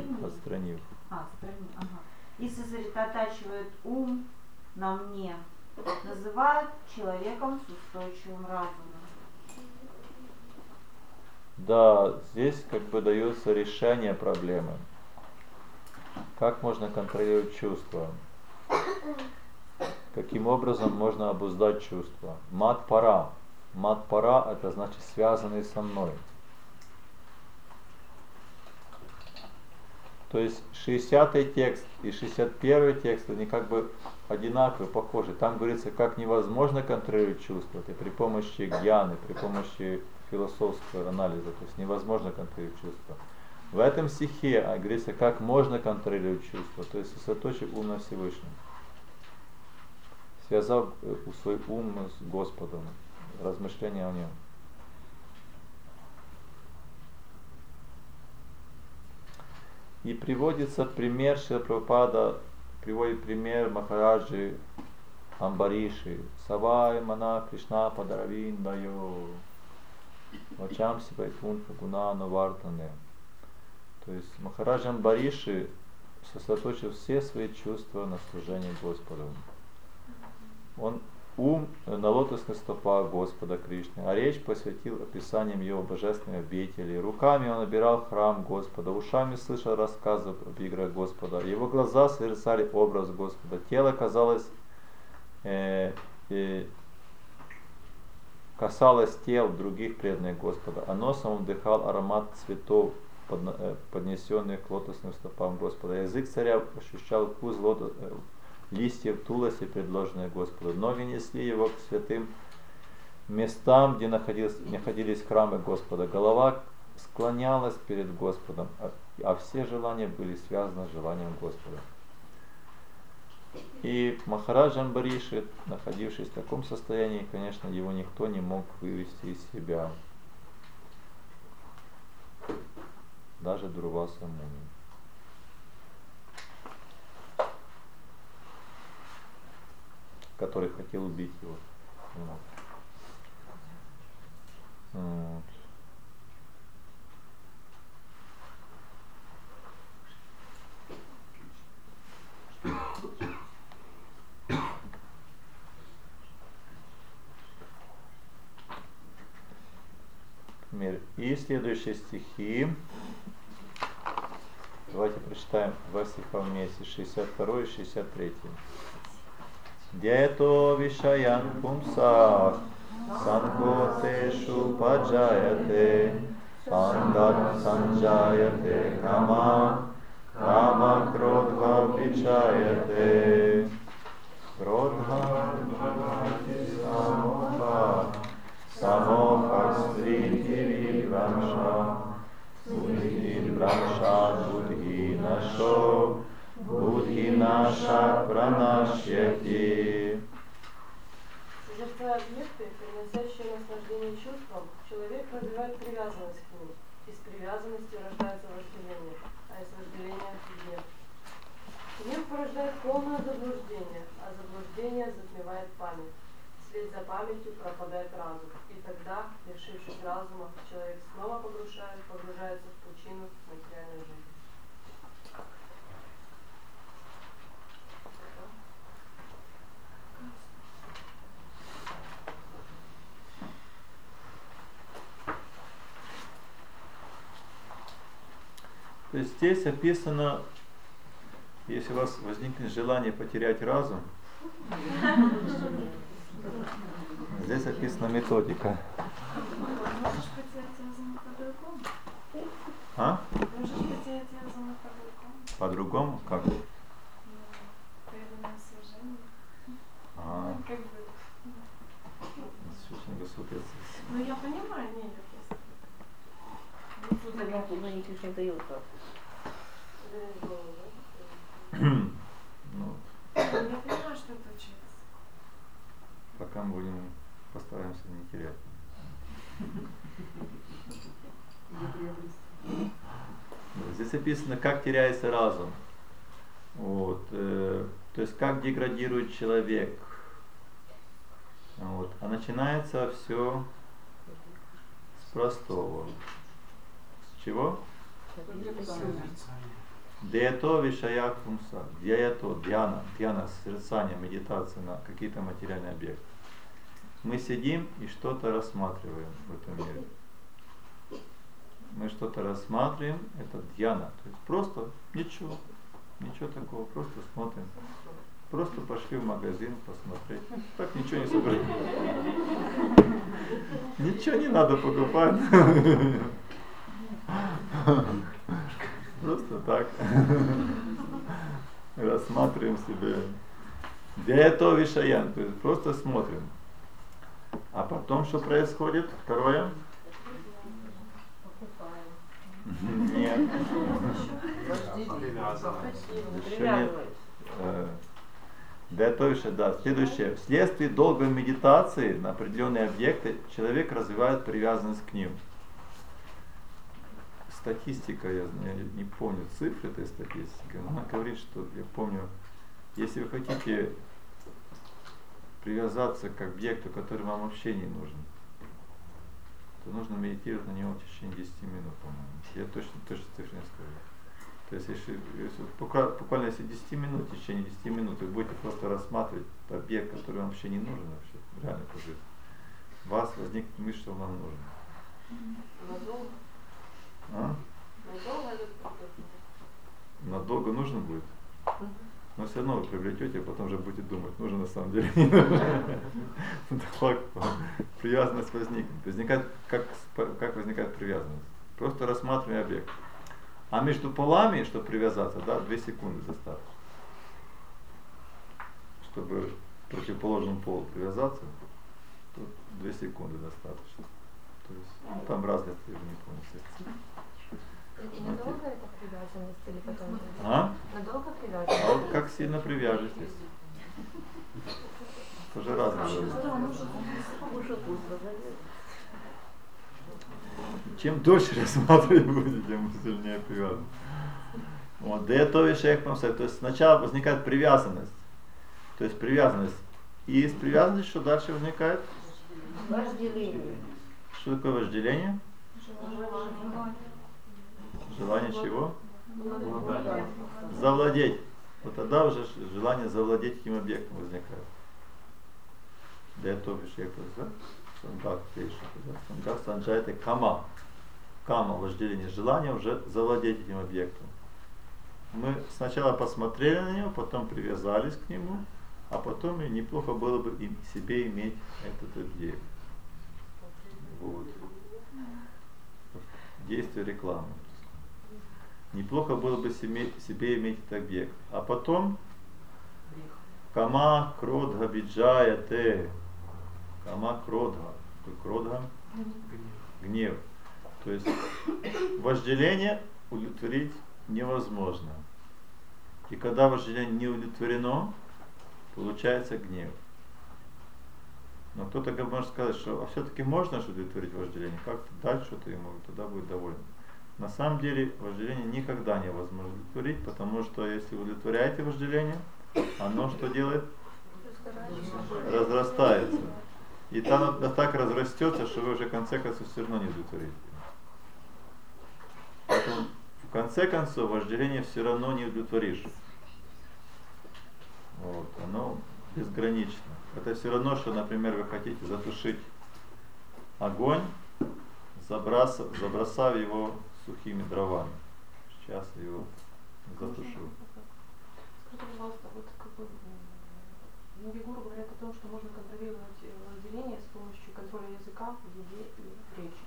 И сосредотачивает ум на мне, называют человеком с устойчивым разумом. Да, здесь как бы дается решение проблемы. Как можно контролировать чувства? Каким образом можно обуздать чувства? Мат-пара. Мат-пара — это значит связанный со мной. То есть 60-й текст и 61-й текст, они как бы одинаковые, похожи. Там говорится, как невозможно контролировать чувства. Это при помощи гьяны, при помощи философского анализа. То есть невозможно контролировать чувства. В этом стихе говорится, как можно контролировать чувства. То есть сосредоточив ум на Всевышнем. Связав свой ум с Господом. Размышления о нем. И приводится пример, Шрила Прабхупада приводит пример Махараджи Амбариши. Савай мана Кришна падаравиндайо вачам сипайтунха гунана вартане. То есть Махараджа Амбариши сосредоточил все свои чувства на служении Господу. Он ум на лотосных стопах Господа Кришны, а речь посвятил описаниям его божественной обители. Руками он обирал храм Господа, ушами слышал рассказы об играх Господа. Его глаза созерцали образ Господа. Тело, казалось, касалось тел других преданных Господа, а носом он вдыхал аромат цветов, поднесенных к лотосным стопам Господа. Язык царя ощущал вкус листьев туласи, предложенные Господу. Ноги несли его к святым местам, где находились храмы Господа. Голова склонялась перед Господом, а все желания были связаны с желанием Господа. И Махараджа Амбариши, находившись в таком состоянии, конечно, его никто не мог вывести из себя. Даже Дурваса Муни. Который хотел убить его. Вот. Например, И следующие стихи. Давайте прочитаем два стиха вместе, 62 и 63. Дето вишаян пумсах, санкотешу паджаяте, сангат санджаяте кама, кама кродха вичаяте, кродха бхагати самоха, самоха стрити вибрамша, Будхи брамша будхи нашо, будхи наша пранашьяти. Созерцая объекты, приносящие наслаждение чувствам, человек развивает привязанность к ним. Из привязанности рождается вожделение, а из вожделения гнев. Гнев порождает полное заблуждение, а заблуждение затмевает память. Вслед за памятью пропадает разум, и тогда, лишившись разума, человек снова погружается в пучину материальной жизни. То есть здесь описано, если у вас возникнет желание потерять разум, здесь описана методика. Можешь потерять разум по-другому? А? Можешь потерять разум по-другому? По-другому? Как? Преданное служение. А, Как бы. очень высокая цель. Ну я понимаю, нет, я просто. Это вам пуговичек не дает как. Ну, Я понимаю, что это учится. пока мы будем, постараемся не терять. Здесь описано, как теряется разум. Вот, то есть, как деградирует человек. Вот. А начинается все с простого. С чего? Дето вишаях пумса. Дьято, дьяна, созерцание, медитация на какие-то материальные объекты. Мы сидим и что-то рассматриваем в этом мире. Мы что-то рассматриваем, это дьяна. То есть просто ничего такого, просто смотрим. Просто пошли в магазин посмотреть. Так ничего не собрали. Ничего не надо покупать. Просто так. Рассматриваем себе. Дето вишаян, то есть просто смотрим. А потом что происходит? Второе? Нет. Еще нет. Да. Следующее. Вследствие долгой медитации на определенные объекты человек развивает привязанность к ним. Статистика, я не помню цифры этой статистики, но она говорит, что, я помню, если вы хотите привязаться к объекту, который вам вообще не нужен, то нужно медитировать на него в течение 10 минут, по-моему. Я точно цифры не скажу. То есть, если буквально если 10 минут, в течение 10 минут вы будете просто рассматривать объект, который вам вообще не нужен, вообще, реально по жизни, у вас возникнет мысль, что он вам нужен. Надолго? А? Надолго этот процесс? Надолго нужно будет? Но все равно вы приобретете, а потом уже будете думать, нужно на самом деле, не нужно. Факт, привязанность возникнет. Как возникает привязанность? Просто рассматриваем объект. А между полами, чтобы привязаться, 2 секунды достаточно. Чтобы к противоположному полу привязаться, то 2 секунды достаточно. То есть, там разница, я не помню всех. И надолго это привязанность или потом? А? Надолго привязанность? А вот как сильно привяжетесь? Тоже разница. Чем дольше рассматривать будете, тем сильнее привязан. Вот, то есть сначала возникает привязанность. То есть привязанность. И из привязанности что дальше возникает? Вожделение. Что такое вожделение? Желание чего? Завладеть. Вот тогда уже желание завладеть этим объектом возникает. Сангак санджайта кама. кама, вожделение, желание уже завладеть этим объектом. Мы сначала посмотрели на него, потом привязались к нему, а потом и неплохо было бы и себе иметь этот объект. Вот. Действие рекламы. Неплохо было бы себе иметь этот объект. А потом кама, кродха, виджая, те. Кама, кродха. Кродха? Гнев. То есть вожделение удовлетворить невозможно. И когда вожделение не удовлетворено, получается гнев. Но кто-то может сказать, что а все-таки можно же удовлетворить вожделение, как-то дать что-то ему, тогда будет доволен. На самом деле вожделение никогда невозможно удовлетворить, потому что если вы удовлетворяете вожделение, оно что делает? Разрастается. И там так разрастется, что вы уже в конце концов все равно не удовлетворите. Поэтому в конце концов вожделение все равно не удовлетворишь. Вот, оно безгранично. Это все равно, что, например, вы хотите затушить огонь, забросав его сухими дровами. Сейчас я его затушу. Скажите, пожалуйста, вот как бы Йогуру говорят о том, что можно контролировать вожделение с помощью контроля языка в еде и речи.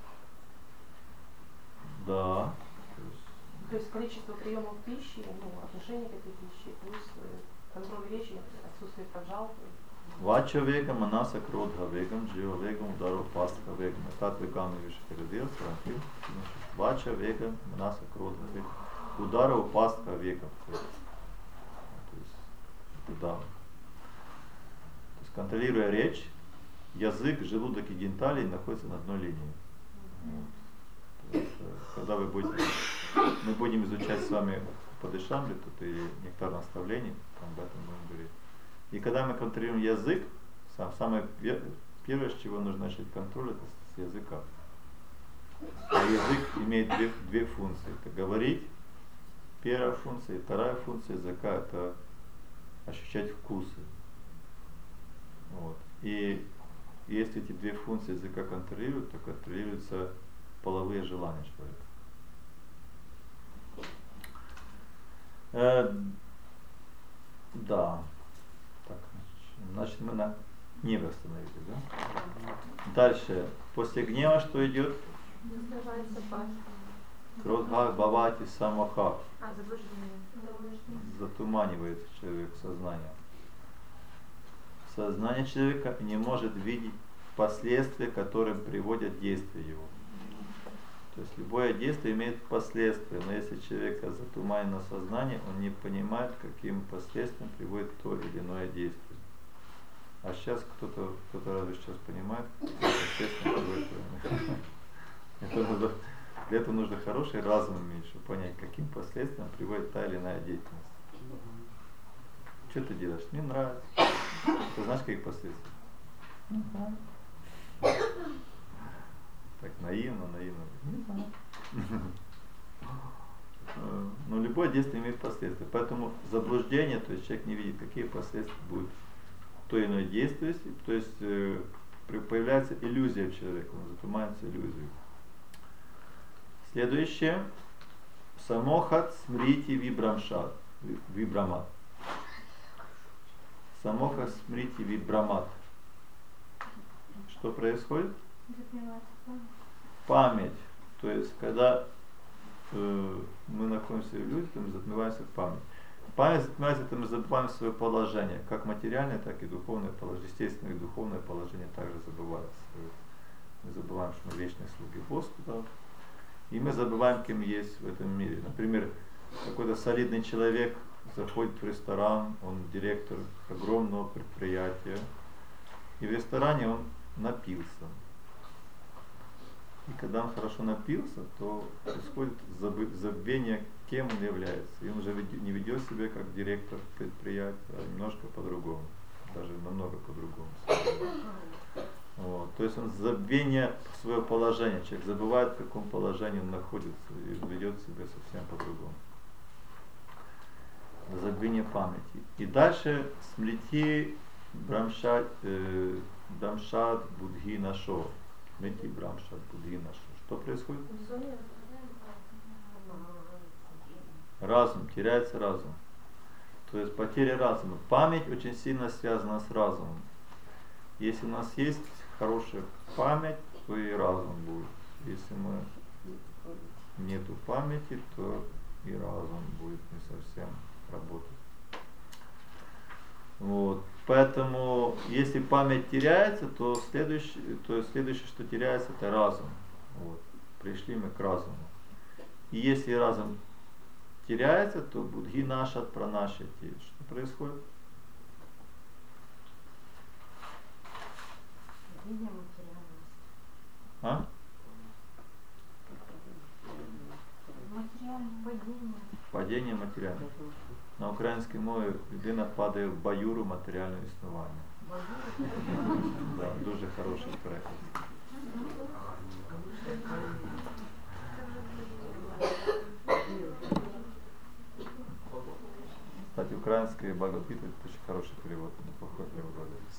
Да. То есть количество приемов пищи, отношение к этой пище, плюс контроль речи, отсутствие поджал. Вача вегам, манаса кродха вегам, джива вегам, удару пастха вегам. Тат вегам и вишь переделся. Вача вегам, манаса кродха вегам, удару пастха вегам. То есть туда. То есть контролируя речь, язык, желудок и гениталии находятся на одной линии. Вот. Когда мы будем изучать с вами Падишамри, тут и нектар наставлений, там об этом будем говорить. И когда мы контролируем язык, самое первое, с чего нужно начать контроль, это с языка. А язык имеет две функции. Это говорить, первая функция, и вторая функция языка это ощущать вкусы. Вот. И если эти две функции языка контролируют, то контролируются половые желания человека. Да. Так, значит, мы на гневе остановились, да? Дальше. После гнева что идет? Кродха бхавати самаха. Затуманивается человек сознание. Сознание человека не может видеть последствия, к которым приводят действия его. То есть любое действие имеет последствия, но если человек затуманено сознание, он не понимает, каким последствиям приводит то или иное действие. А сейчас кто-то разве сейчас понимает, каким последствиям приводит то. Для этого нужно хороший разум иметь, чтобы понять, каким последствиям приводит та или иная деятельность. Что ты делаешь? Мне нравится. Ты знаешь, каких последствий? Так наивно. Не знаю. Но любое действие имеет последствия. Поэтому заблуждение, то есть человек не видит, какие последствия будут то или иное действие. То есть появляется иллюзия в человеке, он затуманивается иллюзией. Следующее. Самохат смрити вибрамат. Самохат смрити вибрамат. Что происходит? Память. То есть, когда мы находимся в иллюзии, то мы затмеваемся в память. Память затмевается, то мы забываем свое положение, как материальное, так и духовное положение. Естественное и духовное положение также забывается. Мы забываем, что мы вечные слуги Господа. И мы забываем, кем есть в этом мире. Например, какой-то солидный человек заходит в ресторан, он директор огромного предприятия, и в ресторане он напился. И когда он хорошо напился, то происходит забвение, кем он является. И он уже не ведет себя как директор предприятия, а немножко по-другому, даже намного по-другому. Вот. То есть он забвение своего положения, человек забывает, в каком положении он находится и ведет себя совсем по-другому. Забвение памяти. И дальше смрити брамшад будхи нашо. Смрити брамшад будхи нашо. Что происходит? Безумие. Разум, теряется разум. То есть потеря разума. Память очень сильно связана с разумом. Если у нас есть хорошая память, то и разум будет. Если мы нету памяти, то и разум будет не совсем работать. Вот. Поэтому, если память теряется, то следующее, что теряется, это разум. Вот. Пришли мы к разуму. И если разум теряется, то будхи наша пранашати. Что происходит? А? Падение материальное. На українській мові людина падає в баюру матеріального існування. Да, дуже хороший переклад. Кстати, украинский Бхагавад-гита это очень хороший перевод, неплохой перевод.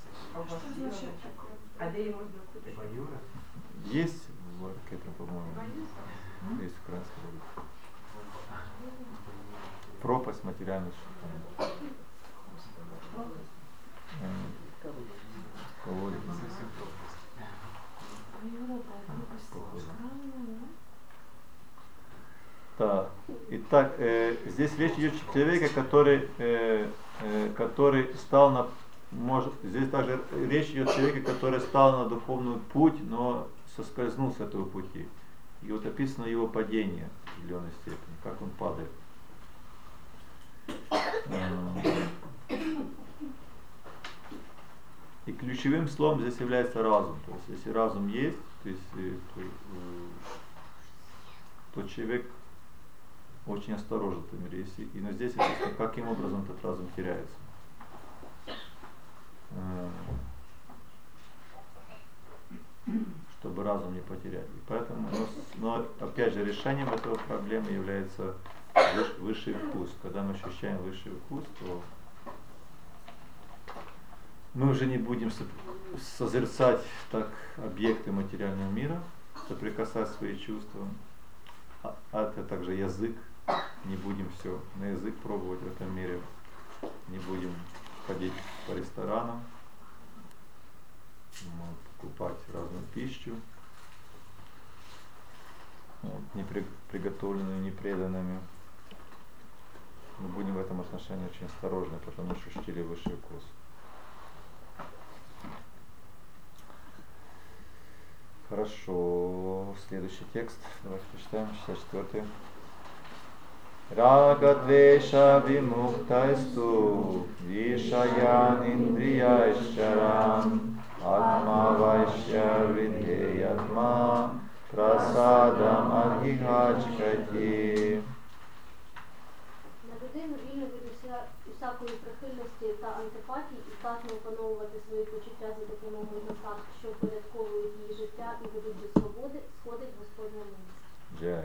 А где его можно купить? Есть в Аркетре, по-моему. Есть украинский Бхагавад. Пропасть материальных. Да. Итак, здесь речь идет о человеке, который стал на... здесь также речь идет о человеке, который стал на духовный путь, но соскользнул с этого пути. И вот описано его падение в определенной степени, как он падает. И ключевым словом здесь является разум. То есть, если разум есть, то человек очень осторожен в этом мире. Но здесь написано, каким образом этот разум теряется. Чтобы разум не потерять. И поэтому, но опять же, решением этого проблемы является высший вкус. Когда мы ощущаем высший вкус, то мы уже не будем созерцать так объекты материального мира, соприкасать свои чувства. А это также язык. Не будем все на язык пробовать в этом мире. Не будем ходить по ресторанам, покупать разную пищу, не приготовленную, не преданными. Мы будем в этом отношении очень осторожны, потому что ощутили высший вкус. Хорошо. Следующий текст. Давайте прочитаем. 64-й. Рага-двеша вимуктайсту вишаян индрияйшарам атма-вайшя видхеятма прасадам адхигачкати. На людину вільно від усякої прихильності та антипатії і здатно опановувати свої почуття за допомогою засад, що впорядковують її життя і ведуть до свободи, сходить Господня милість. Джай.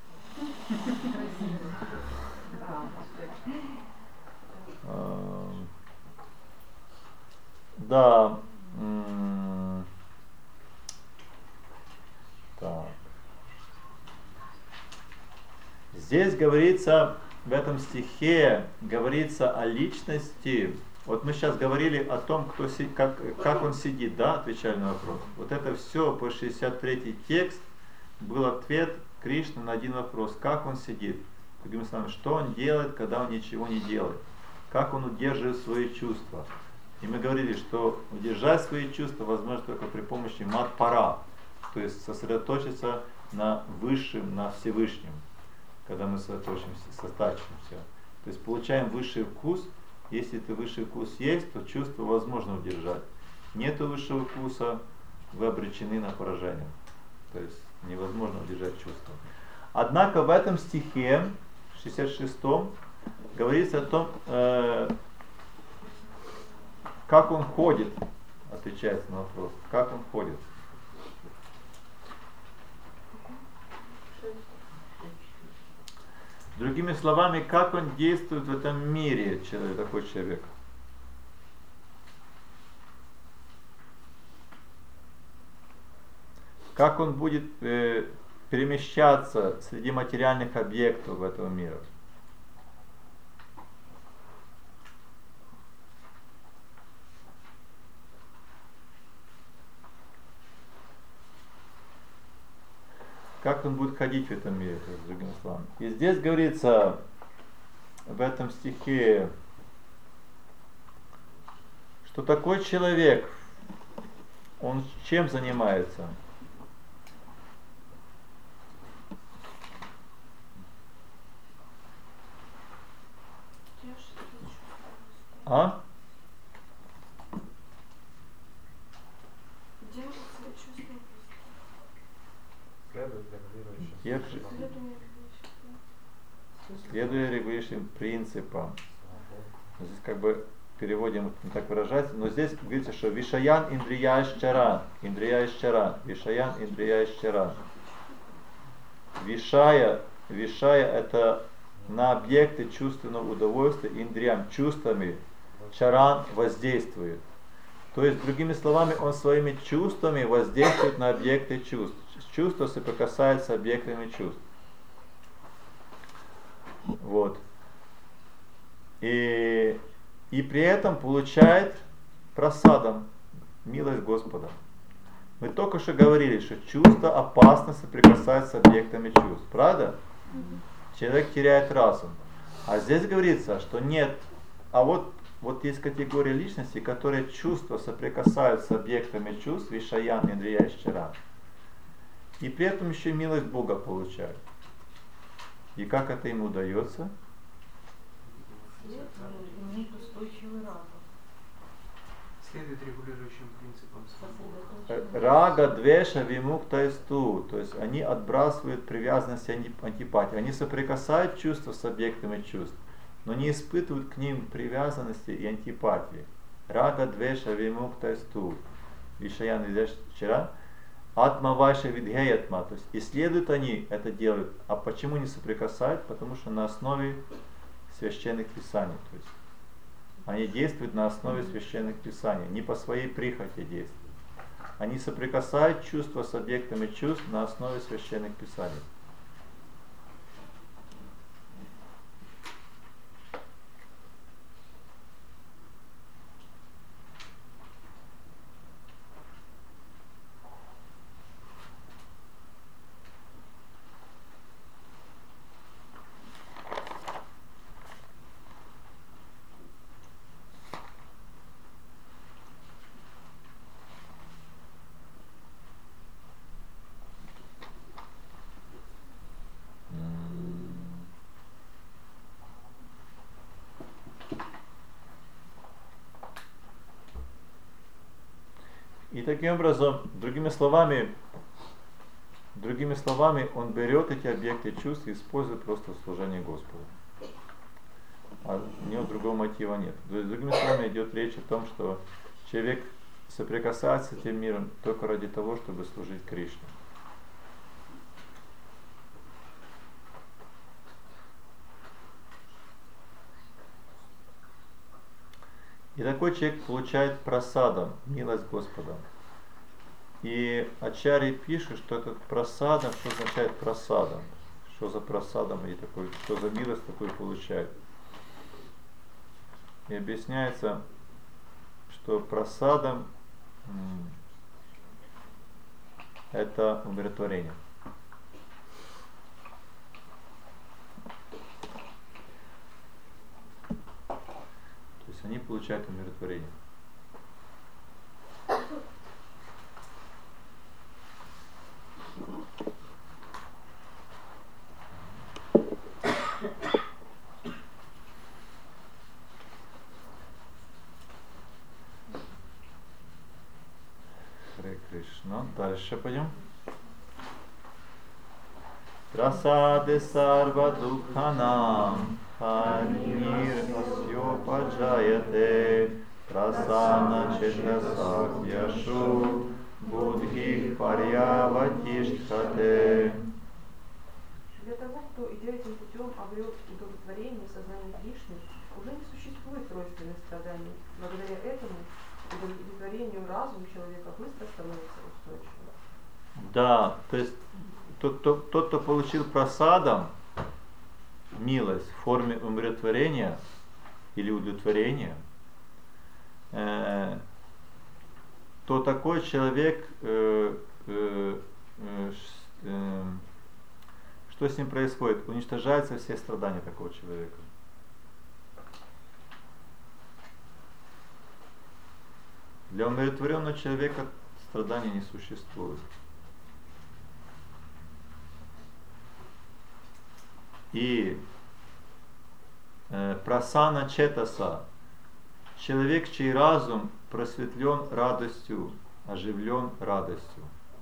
Да. Так. Здесь говорится, в этом стихе говорится о личности. Вот мы сейчас говорили о том, как он сидит, да, отвечали на вопрос. Вот это все по 63-й текст был ответ Кришны на один вопрос, как он сидит. Другими словами, что он делает, когда он ничего не делает. Как он удерживает свои чувства. И мы говорили, что удержать свои чувства возможно только при помощи мат-пара. То есть сосредоточиться на высшем, на Всевышнем. Когда мы сосредоточимся. То есть получаем высший вкус. Если это высший вкус есть, то чувство возможно удержать. Нету высшего вкуса, вы обречены на поражение. То есть невозможно удержать чувство. Однако в этом стихе, 66-м, говорится о том, как он ходит, отвечается на вопрос, как он ходит. Другими словами, как он действует в этом мире, такой человек. Как он будет перемещаться среди материальных объектов в этом мире. Как он будет ходить в этом мире, то есть, другими словами. И здесь говорится в этом стихе, что такой человек, он чем занимается? А? Следуя регулирующим принципам. Здесь как бы переводим, так выражается, но здесь говорится, что вишаян индрияшчара, вишаян индрияшчара. Вишая это на объекты чувственного удовольствия, индриям, чувствами, чаран воздействует. То есть, другими словами, он своими чувствами воздействует на объекты чувств. Чувство соприкасается с объектами чувств. Вот. И при этом получает просадом милость Господа. Мы только что говорили, что чувство опасно соприкасается с объектами чувств. Правда? Человек теряет разум. А здесь говорится, что нет. А вот есть категория личности, которые чувства соприкасаются с объектами чувств, вишаян, индрияшчара. И при этом еще милость Бога получают. И как это ему удается? Иметь устойчивый разум. Следует регулирующим принципам. Рага, двеша, вимукта исту. То есть они отбрасывают привязанность и антипатию. Они соприкасают чувства с объектами чувств, но не испытывают к ним привязанности и антипатии. Рага, двеша, вимукта исту. Вишаян, индрияшчара. Атма ваша видгеятма, то есть исследуют они это делают. А почему не соприкасают? Потому что на основе священных писаний. То есть они действуют на основе священных писаний, не по своей прихоти действуют. Они соприкасают чувства с объектами чувств на основе священных писаний. И таким образом, другими словами, он берет эти объекты чувств и использует просто в служении Господу. А у него другого мотива нет. То есть, другими словами, идет речь о том, что человек соприкасается с этим миром только ради того, чтобы служить Кришне. И такой человек получает просадом, милость Господа. И Ачарья пишет, что этот просадом, что означает просадом? Что за просадом и такой, что за милость такой получает? И объясняется, что просадом это умиротворение. То есть они получают умиротворение. Харе Кришна. Дальше пойдем. Прасаде сарва дукханам Харнирасьё паджаяте прасана четасак яшу будхи парьяватиштхате. Для того, кто, идя этим путем, обрел удовлетворение сознания Кришны, уже не существует тройственных страданий. Благодаря этому удовлетворению разум человека быстро становится устойчивым. Да, то есть тот, кто получил просадом милость в форме умиротворения или удовлетворения, то такой человек, что с ним происходит? Уничтожаются все страдания такого человека. Для умиротворенного человека страданий не существует. И прасана четаса, человек, чей разум просветлен радостью, оживлен радостью.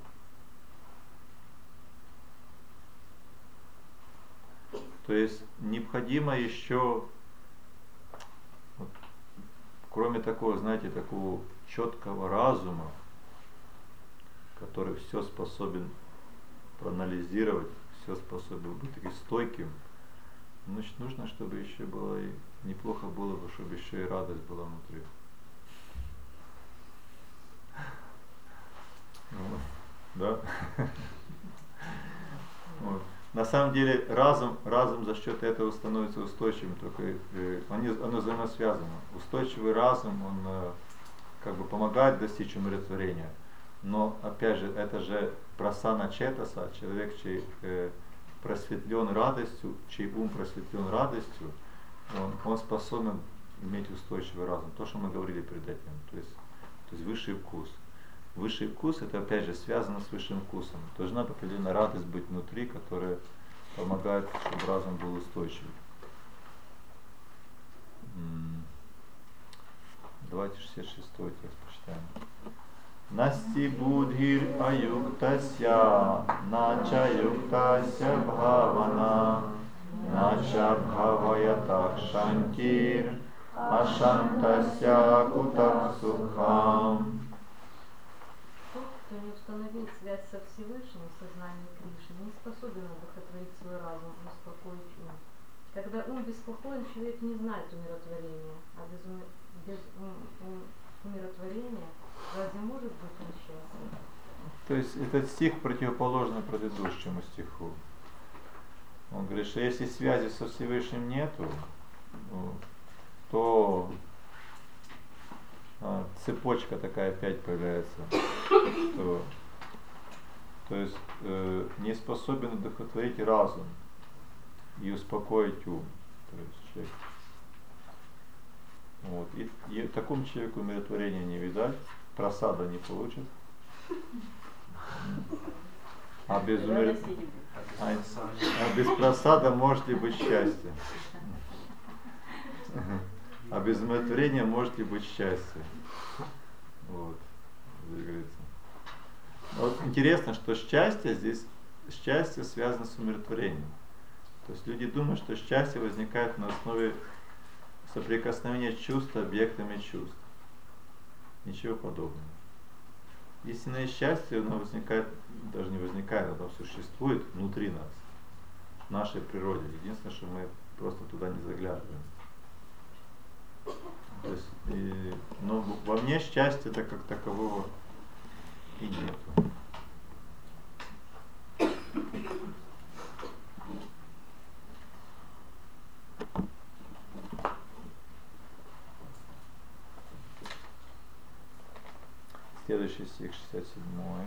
То есть необходимо еще, вот, кроме такого, знаете, такого четкого разума, который все способен проанализировать, все способен быть таким стойким, значит, нужно, чтобы еще было и неплохо было бы, чтобы еще и радость была внутри. Вот. Да? Вот. На самом деле разум за счет этого становится устойчивым, только оно взаимосвязано. Устойчивый разум, он как бы помогает достичь умиротворения. Но опять же, это же прасана четаса, человек, чей просветлен радостью, чей ум просветлен радостью, он способен иметь устойчивый разум. То, что мы говорили перед этим, то есть высший вкус. Высший вкус, это опять же связано с высшим вкусом. Должна определенная радость быть внутри, которая помогает, чтобы разум был устойчивый. Давайте 66-й текст почитаем. Насти будхир аюктася, нача юктася бхавана, нача бхаваятак шантир, ашантася кутак сукхам. Кто не установил связь со Всевышним в сознании Кришны, не способен удовлетворить свой разум, успокоить ум. Когда ум беспокоен, человек не знает умиротворения, а без умиротворения разве может быть он счастлив? То есть этот стих противоположный предыдущему стиху. Он говорит, что если связи со Всевышним нету, то цепочка такая опять появляется, то есть не способен удовлетворить разум и успокоить ум. То есть человек, вот, и такому человеку умиротворения не видать, просада не получит, а без просада может ли быть счастье? А без умиротворения может ли быть счастье? Вот, здесь говорится. Вот интересно, что счастье связано с умиротворением. То есть люди думают, что счастье возникает на основе соприкосновения чувств с объектами чувств. Ничего подобного. Истинное счастье, оно возникает, даже не возникает, оно существует внутри нас, в нашей природе. Единственное, что мы просто туда не заглядываем. То есть, но во мне счастья-то как такового и нету. Следующий стих 67.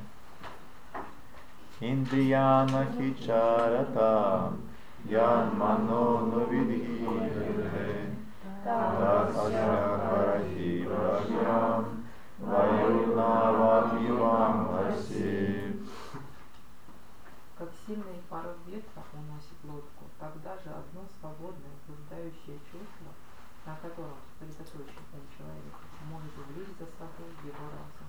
Индрияна хичарата ян мано новидхире тасya харати бхагьям ваюнавам ювам аси. Как сильный порыв ветра уносит лодку, тогда же одно свободное, блуждающее чувство, на котором сосредоточен ум человека, может увлечь за собой его разум.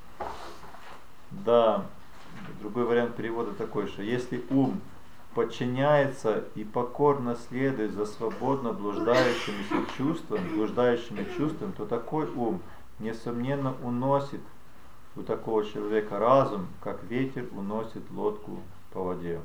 Да, другой вариант перевода такой, что если ум подчиняется и покорно следует за свободно блуждающими чувствами, то такой ум, несомненно, уносит у такого человека разум, как ветер уносит лодку по воде.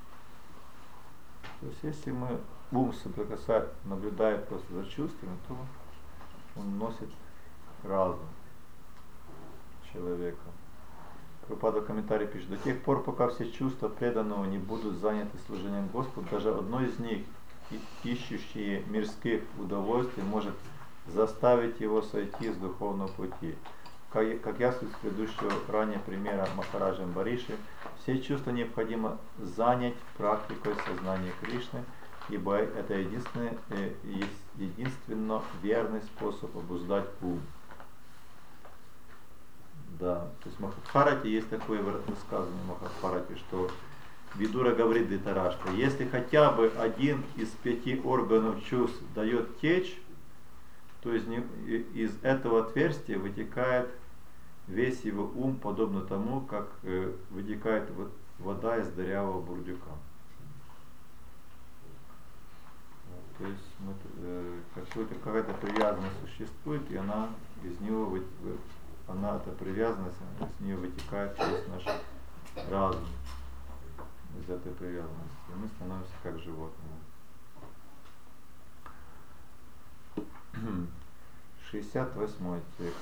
То есть если ум наблюдает просто за чувствами, то он носит разум человека. Прабхупада в комментарии пишет: до тех пор, пока все чувства преданного не будут заняты служением Господу, даже одно из них, ищущие мирских удовольствий, может заставить его сойти с духовного пути. Как ясно из предыдущего ранее примера Махараджа Амбариши, все чувства необходимо занять практикой сознания Кришны, ибо это единственно верный способ обуздать ум. Да, то есть в Махабхарате есть такое высказывание в Махабхарате, что Видура говорит Dhritarashtra: если хотя бы один из 5 органов чувств дает течь, то из этого отверстия вытекает весь его ум, подобно тому, как вытекает вода из дырявого бурдюка. То есть какая-то привязанность существует, и она из него эта привязанность, из нее вытекает весь наш разум, из этой привязанности. И мы становимся как животные. 68 текст.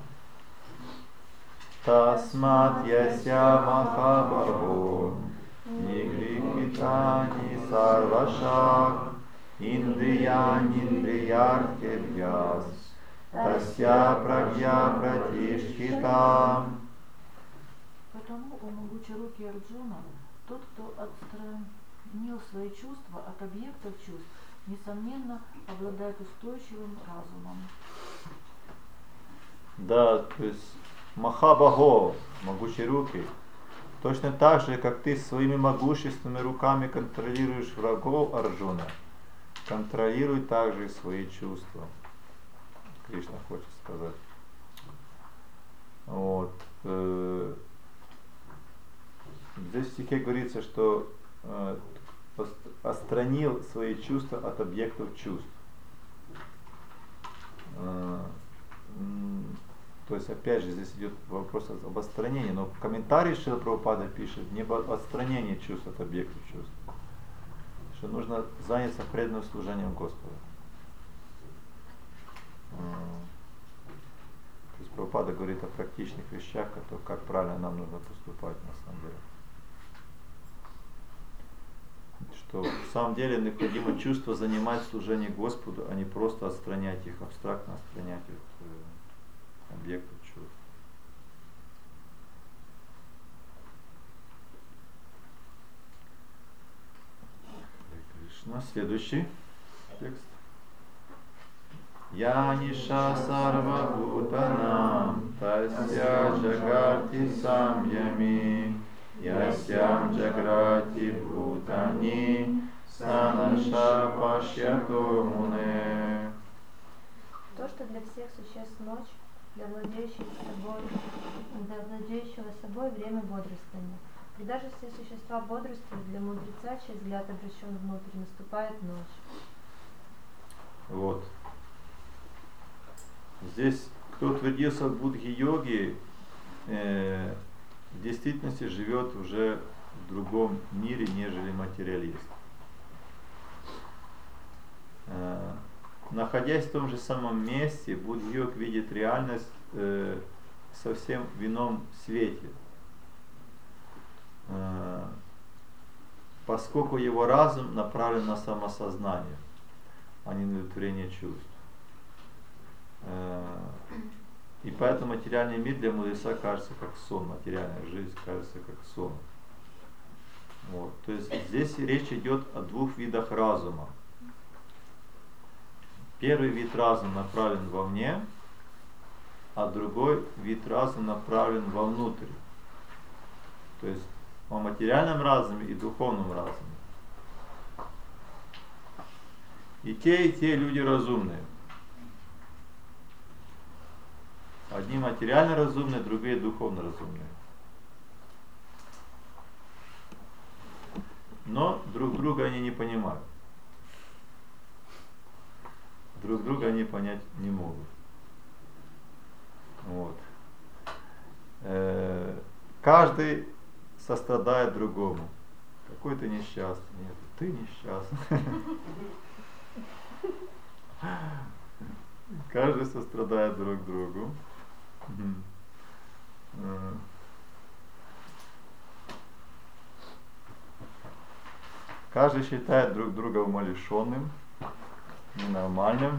Тасмат яся махабхаго нигрихитани сарвашак индрияниндрiyartebhyas тася прагья пратишхитам. Потому, о могучерукий Арджуна, тот, кто отстранил свои чувства от объектов чувств, несомненно, обладает устойчивым разумом. Да, то есть Махабхаго, могучерукий, точно так же, как ты своими могущественными руками контролируешь врагов Арджуна, контролируй также и свои чувства. Кришна хочет сказать. Вот. Здесь в стихе говорится, что отстранил свои чувства от объектов чувств. То есть опять же здесь идет вопрос об отстранении, но в комментарии Шрила Прабхупада пишет не об отстранении чувств от объектов чувств, что нужно заняться преданным служением Господу. То есть Прабхупада говорит о практичных вещах, как правильно нам нужно поступать на самом деле. Что в самом деле необходимо чувство занимать служение Господу, а не просто отстранять их, абстрактно отстранять от объектов чувств. Кришна. Следующий текст. Яниша сарвабхутанам тасья джагарти самьями ясям джаграти бхутани санаша пашьято муне. То, что для всех существ ночь, для владеющего собой время бодрствования. Когда же все существа бодрствуют, для мудреца, чей взгляд обращен внутрь, наступает ночь. Вот. Здесь, кто утвердился в будхи-йоге, в действительности живет уже в другом мире, нежели материалист. Находясь в том же самом месте, будхи-йог видит реальность совсем в ином свете, поскольку его разум направлен на самосознание, а не на удовлетворение чувств. И поэтому материальный мир для мудреца кажется как сон, материальная жизнь кажется как сон. Вот. То есть здесь речь идет о двух видах разума. Первый вид разума направлен вовне, а другой вид разума направлен вовнутрь. То есть о материальном разуме и духовном разуме. И те люди разумные. Одни материально разумные, другие духовно разумные. Но друг друга они не понимают. Друг друга они понять не могут. Вот. Каждый сострадает другому. Какой ты несчастный. Нет, ты несчастный. Каждый сострадает друг другу. Каждый считает друг друга умалишенным, ненормальным.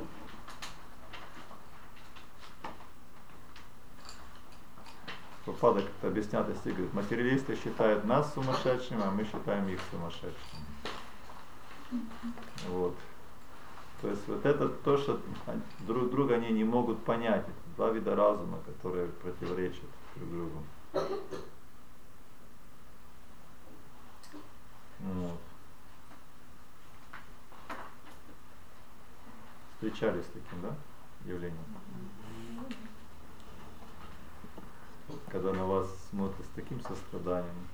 Попадок это объясняет, если говорит, материалисты считают нас сумасшедшими, а мы считаем их сумасшедшими. Вот. То есть вот это то, что друг друга они не могут понять. Это два вида разума, которые противоречат друг другу. Вот. Встречались с таким, да, явлением? Когда на вас смотрят с таким состраданием.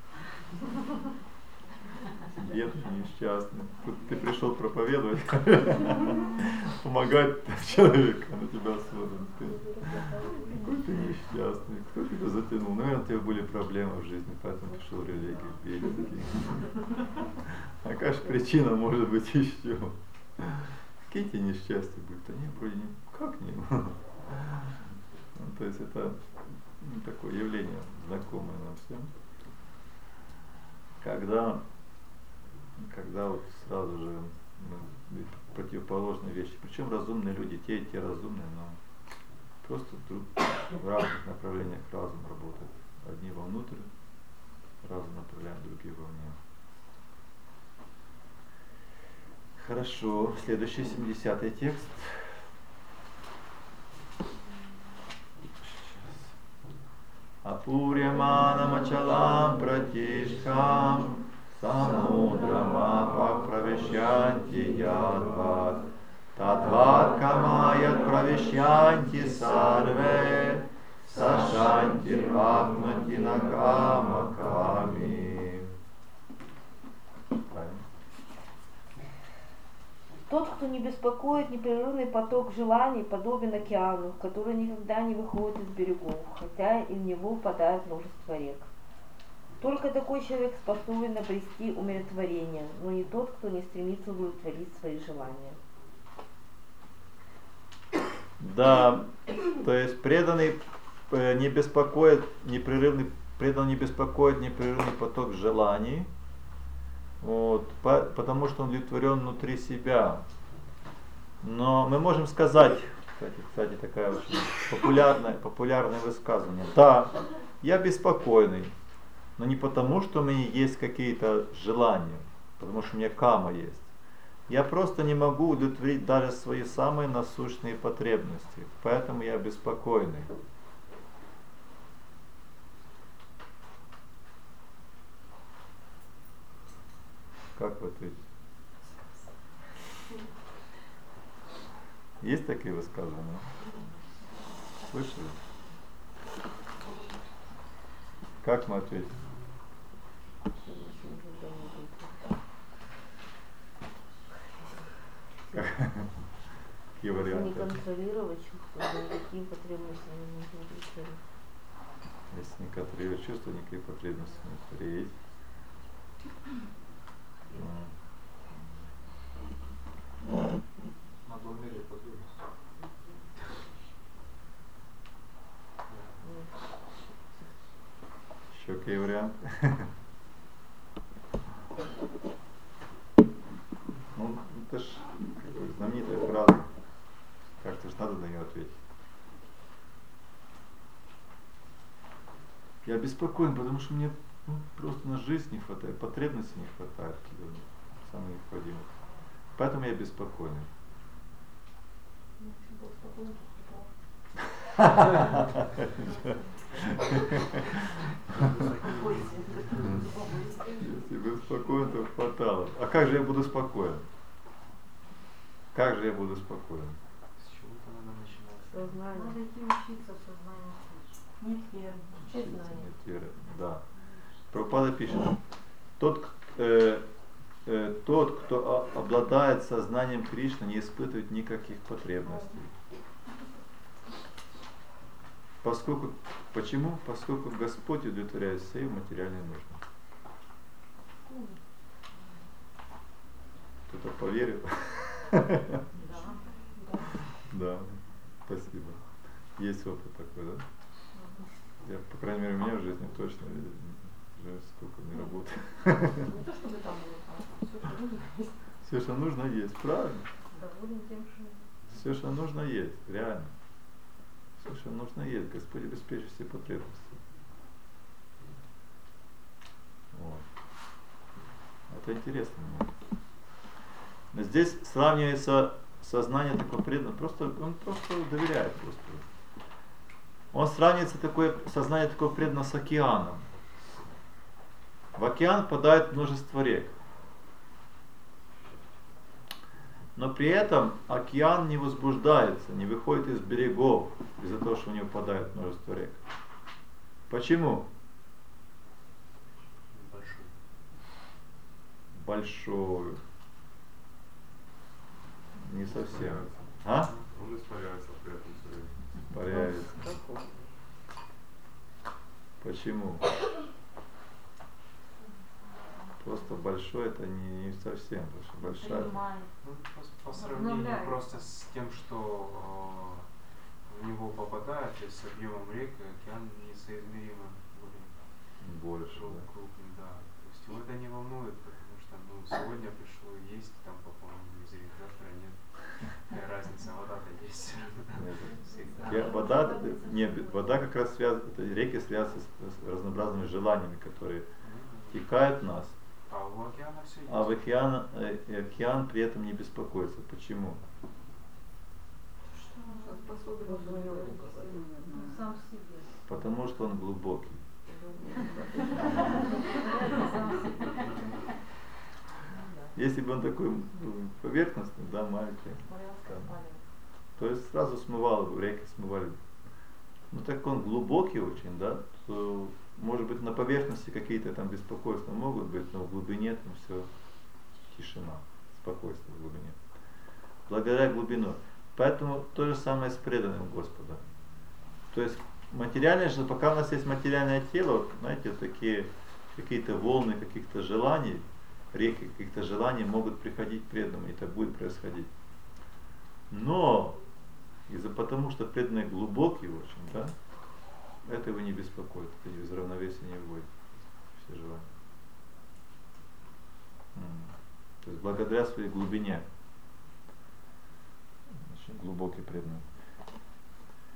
Бедный, несчастный. Тут ты пришел проповедовать, помогать человеку, а на тебя смотрят. Какой ты несчастный, кто тебя затянул? Наверное, у тебя были проблемы в жизни, поэтому пришел в религию, бедный. А какая же причина может быть еще? Какие тебе несчастья будут? Да нет, вроде никак не. То есть это такое явление, знакомое нам всем. Когда вот сразу же противоположные вещи, причем разумные люди, те и те разумные, но просто в разных направлениях разум работает. Одни вовнутрь, разум направляют, другие вовне. Хорошо, следующий 70-й текст. Апурьяманамачалам пратишхам самудрамапа правишянти ядват татват камаят правишянти сарве сашанти папнати накамаками. Тот, кто не беспокоит непрерывный поток желаний, подобен океану, который никогда не выходит из берегов, хотя и в него впадает множество рек. Только такой человек способен обрести умиротворение, но не тот, кто не стремится удовлетворить свои желания. Да, то есть преданный не беспокоит непрерывный поток желаний. Вот, потому что он удовлетворен внутри себя. Но мы можем сказать, кстати, такая очень популярное высказывание. Да, я беспокойный, но не потому, что у меня есть какие-то желания, потому что у меня кама есть. Я просто не могу удовлетворить даже свои самые насущные потребности, поэтому я беспокойный. Как вы ответите? Есть такие высказывания? Слышали? Как мы ответим? Какие варианты? Не контролировать чувства, никакие потребности не нужно удовлетворить. Если не контролировать чувства, никакие потребности не удовлетворить. Надо умерить потребность. Еще какие варианты? Ну, это ж знаменитая фраза. Кажется, что надо на нее ответить. Я беспокоен, потому что мне просто на жизнь не хватает, потребностей не хватает, самое необходимое. Поэтому я беспокойный. Если беспокоен, то хватало. А как же я буду спокоен? Как же я буду спокоен? С чего-то надо начинать. Сознание. Надо идти учиться в сознании. Нет веры. Нет веры, да. Прабхупада пишет, тот, кто обладает сознанием Кришны, не испытывает никаких потребностей. Почему? Поскольку Господь удовлетворяет все его материальные нужды. Кто-то поверил? Да, спасибо. Есть опыт такой, да? Я, по крайней мере, у меня в жизни точно Уже сколько не работает. Не то чтобы там было, а все, что нужно есть. Все, что нужно есть, правильно. Доволен тем, что Все, что нужно есть, реально. Все, что нужно есть. Господь обеспечит все потребности. Вот. Это интересно. Но здесь сравнивается сознание такого преданного. Он просто доверяет Господу. Он сравнивается такое сознание такого преданного с океаном. В океан впадает множество рек. Но при этом океан не возбуждается, не выходит из берегов из-за того, что у него впадает множество рек. Почему? Большой. Не совсем. А? Он испаряется при этом все время. Испаряется. Почему? Просто большой это не совсем, потому что большая. Ну, по сравнению просто с тем, что в него попадает, то есть с объемом рек, океан несоизмеримо больше, крупный, да. То есть его это не волнует, потому что сегодня пришло есть, там по полному мизере, завтра нет. Какая разница, вода-то есть. Вода как раз связана, реки связаны с разнообразными желаниями, которые текают в нас. А у океана все есть. А в океан при этом не беспокоится. Почему? сам себе. Потому что он глубокий. Если бы он такой поверхностный, да, маленький, то есть сразу смывал, реки смывали. Ну так он глубокий очень, да, то, может быть, на поверхности какие-то там беспокойства могут быть, но в глубине там все тишина, спокойствие в глубине. Благодаря глубину. Поэтому то же самое с преданным Господа. То есть материальное же, пока у нас есть материальное тело, знаете, такие какие-то волны каких-то желаний, реки каких-то желаний могут приходить к преданным, и это будет происходить. Но потому что преданный глубокий очень, да, это его не беспокоит, это из равновесия не вводит все желания. То есть благодаря своей глубине, очень глубокий преданный.